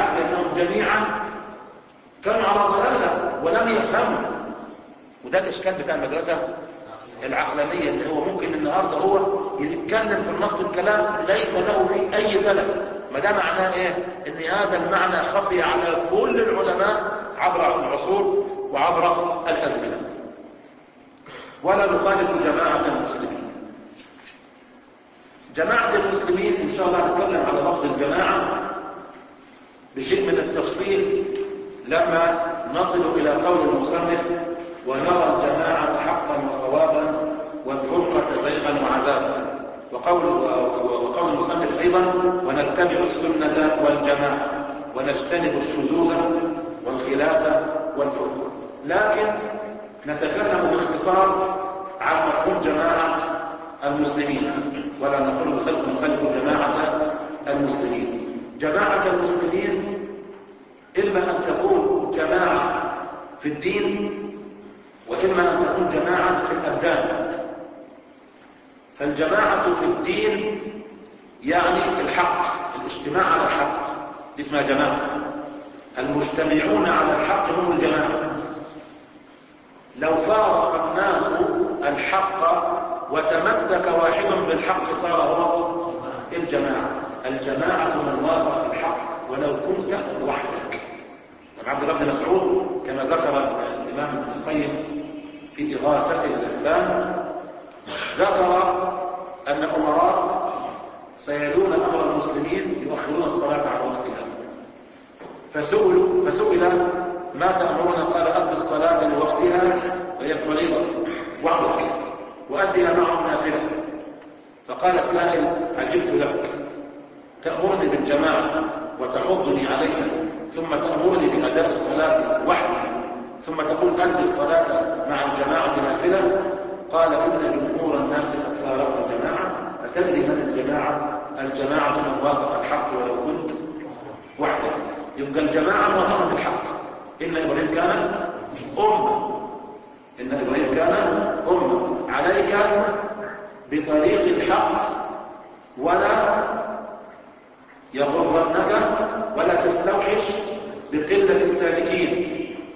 الحال لأنهم جميعا كانوا على ضلالة ولم يفهموا. وده الإشكال بتاع المدرسة العقلانية، اللي هو ممكن النهاردة هو يتكلم في النص الكلام ليس له في أي سلف، ما ده معناه إيه؟ إن هذا المعنى خفي على كل العلماء عبر العصور وعبر الأزمنة. ولا نخالف جماعة المسلمين. جماعة المسلمين إن شاء الله نتكلم على لفظ الجماعة بشيء من التفصيل لما نصل إلى قول المصنف ونرى الجماعة حقا وصوابا والفرقة زيغا وعذابا، وقول, وقول المصنف أيضا ونتبع السنة والجماعة ونجتنب الشذوذ والخلاف والفرقة. لكن نتكلم باختصار عن مفهوم جماعة المسلمين، ولا نقول بخلق نخلق جماعة المسلمين. جماعة المسلمين إما أن تكون جماعة في الدين وإما أن تكون جماعة في الأبدان. فالجماعة في الدين يعني الحق، الاجتماع على الحق اسمها جماعة. المجتمعون على الحق هم الجماعة. لو فارق الناس الحق وتمسك واحد بالحق صار هو الجماعة. الجماعة من وافق الحق ولو كنت وحدك. عبد الله بن مسعود كما ذكر الإمام ابن القيم في إغاثة اللبان ذكر أن أمراء سيلون أمر المسلمين يؤخرون الصلاة عن وقتها، فسئلوا فسئل ما تأمرون؟ قال أدي الصلاة لوقتها وهي الفريضة وحدك وأديها معهم نافلة. فقال السائل عجبت لك، تأمرني بالجماعة وتحضني عليها ثم تأمرني بأداء الصلاة وحدي ثم تقول أدي الصلاة مع الجماعة نافلة؟ قال إن جمهور الناس قد فارقوا الجماعة. فتدري من الجماعة؟ الجماعة من وافق الحق ولو كنت وحدك. يبقى الجماعة موافقة الحق. إن إبراهيم كان أمة إن إبراهيم كان أمة. عليك بطريق الحق ولا يغرنك ولا تستوحش بقلة السالكين،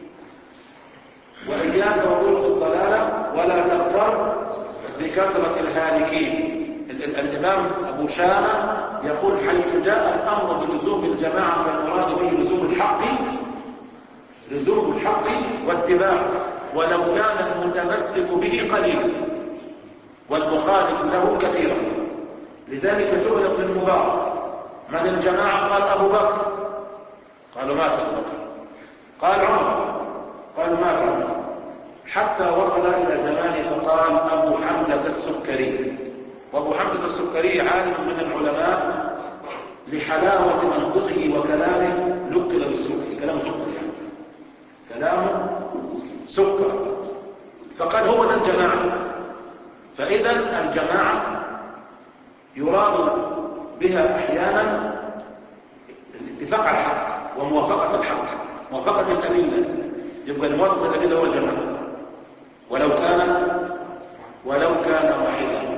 وإياك وطرق الضلالة ولا تغتر بكثرة الهالكين. الإمام أبو شامة يقول حيث جاء الأمر بلزوم الجماعة فالمراد به لزوم الحق لزوم الحق واتباعه ولو كان المتمسك به قليلا والمخالف له كثيرا. لذلك سئل ابن المبارك من الجماعة؟ قال أبو بكر. قالوا مات أبو بكر. قال عمر. قالوا مات عمر. حتى وصل إلى زمانه فقال أبو حمزة السكري. وأبو حمزة السكري عالم من العلماء لحلاوة منطقه وكلامه لقل بالسكر. كلامه سكر يعني كلامه سكر. فقال هو ده الجماعة. فإذا الجماعة يراد بها أحيانا الاتفاق على الحق وموافقة الحق، موافقة الأدلة. يبقى الموافقة الأدلة هو الجماعة ولو كان ولو كان واحدا.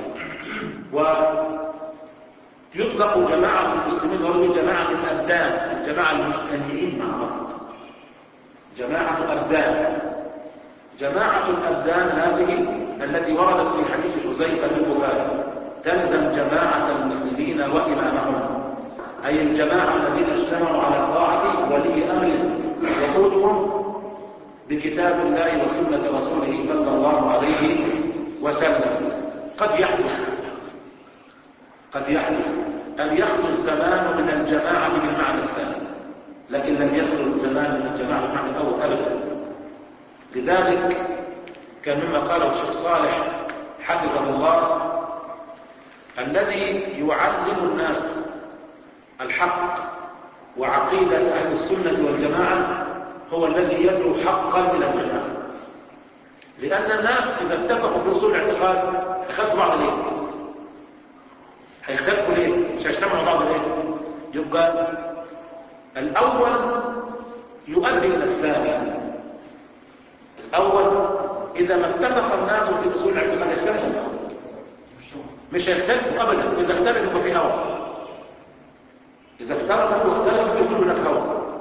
ويطلق جماعة المسلمين ورد جماعة الأبدان، الجماعة المجتمعين مع بعض. جماعة أبدان. جماعة الأبدان هذه التي وردت في حديث حذيفة في البخاري تلزم جماعة المسلمين وإمامهم، أي الجماعة الذين اجتمعوا على طاعة ولي أمر يقودهم بكتاب الله وسنة رسوله صلى الله عليه وسلم. قد يحدث قد يحدث أن يخلو الزمان من الجماعة بالمعنى الثاني، لكن لم يخلو الزمان من الجماعة بالمعنى الأول أبدا. لذلك كان مما قاله الشيخ صالح حفظه الله الذي يعلم الناس الحق وعقيدة أهل السنة والجماعة هو الذي يدعو حقا إلى الجماعة. لأن الناس إذا اتفقوا في أصول الاعتقاد يخالفوا بعض ليه؟ هيختلفوا ليه؟ مش هيجتمعوا بعض ليه؟ يبقى الأول يؤدي إلى الثاني. الأول إذا ما اتفق الناس في أصول الاعتقاد يختلفوا؟ مش هيختلفوا أبدا. إذا اختلفوا يبقى في هوى. إذا افترقوا واختلفوا يكون هناك هوى.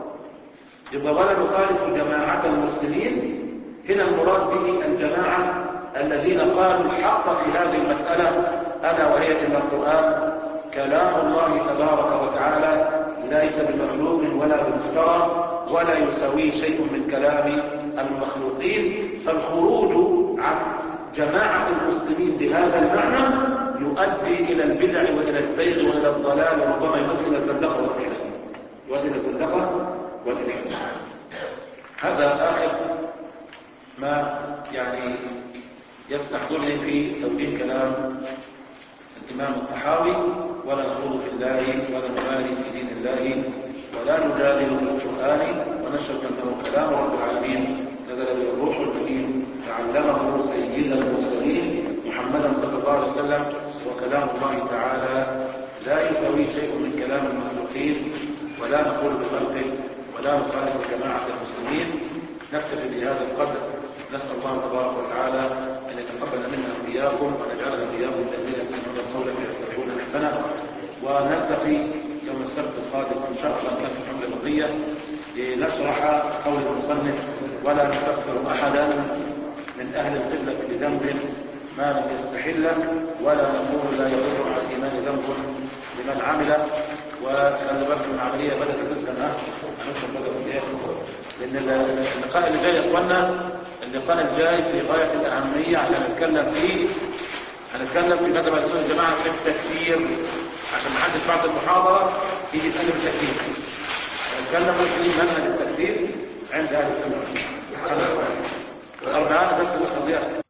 يبقى ولا نخالف جماعة المسلمين، هنا المراد به الجماعة الذين قالوا الحق في هذه المسألة، ألا وهي إن القرآن كلام الله تبارك وتعالى ليس بمخلوق ولا بمفترى ولا يساويه شيء من كلام المخلوقين. فالخروج عن جماعة المسلمين بهذا المعنى يؤدي إلى البدع وإلى الزيغ وإلى الضلال، وربما يؤدي إلى الزندقة والإلحاد يؤدي إلى الزندقة والإلحاد. هذا آخر ما يعني يستحضرني في توجيه كلام الإمام الطحاوي: ولا نخوض في الله ولا نبالي في دين الله ولا نجادل في القرآن ونشهد أنه كلام رب العالمين نزل به الروح الأمين تعلمه سيد المرسلين محمدا صلى الله عليه وسلم، وكلام الله تعالى لا يساوي شيء من كلام المخلوقين، ولا نقول بخلقه ولا نخالف جماعة المسلمين. نكتفي بهذا القدر، نسأل الله تبارك وتعالى أن يتقبل منا وإياكم وأن يجعلنا وإياكم الذين يستمعون القول فيتبعون أحسنه. ونلتقي يوم السبت القادم إن شاء الله كان في حملة بقية لنشرح قول المصنف: ولا نكفر أحدا من أهل القبلة بذنب ما لم يستحل، ولا نقول لا يضر على الإيمان ذنب لمن عمل. وخلي بالكم العملية بدأت تسخن، ها هندخل بقى في الايه، لأن اللقاء اللي جاي يا اخوانا، اللقاء الجاي في غاية الأهمية عشان نتكلم فيه، هنتكلم في مذهب أهل السنة والجماعة في التكفير، عشان محدش بعد المحاضرة يجي يسألني في التكفير. هنتكلم في منهج التكفير عند أهل السنة والجماعة. الأربعاء درس الخضيئة.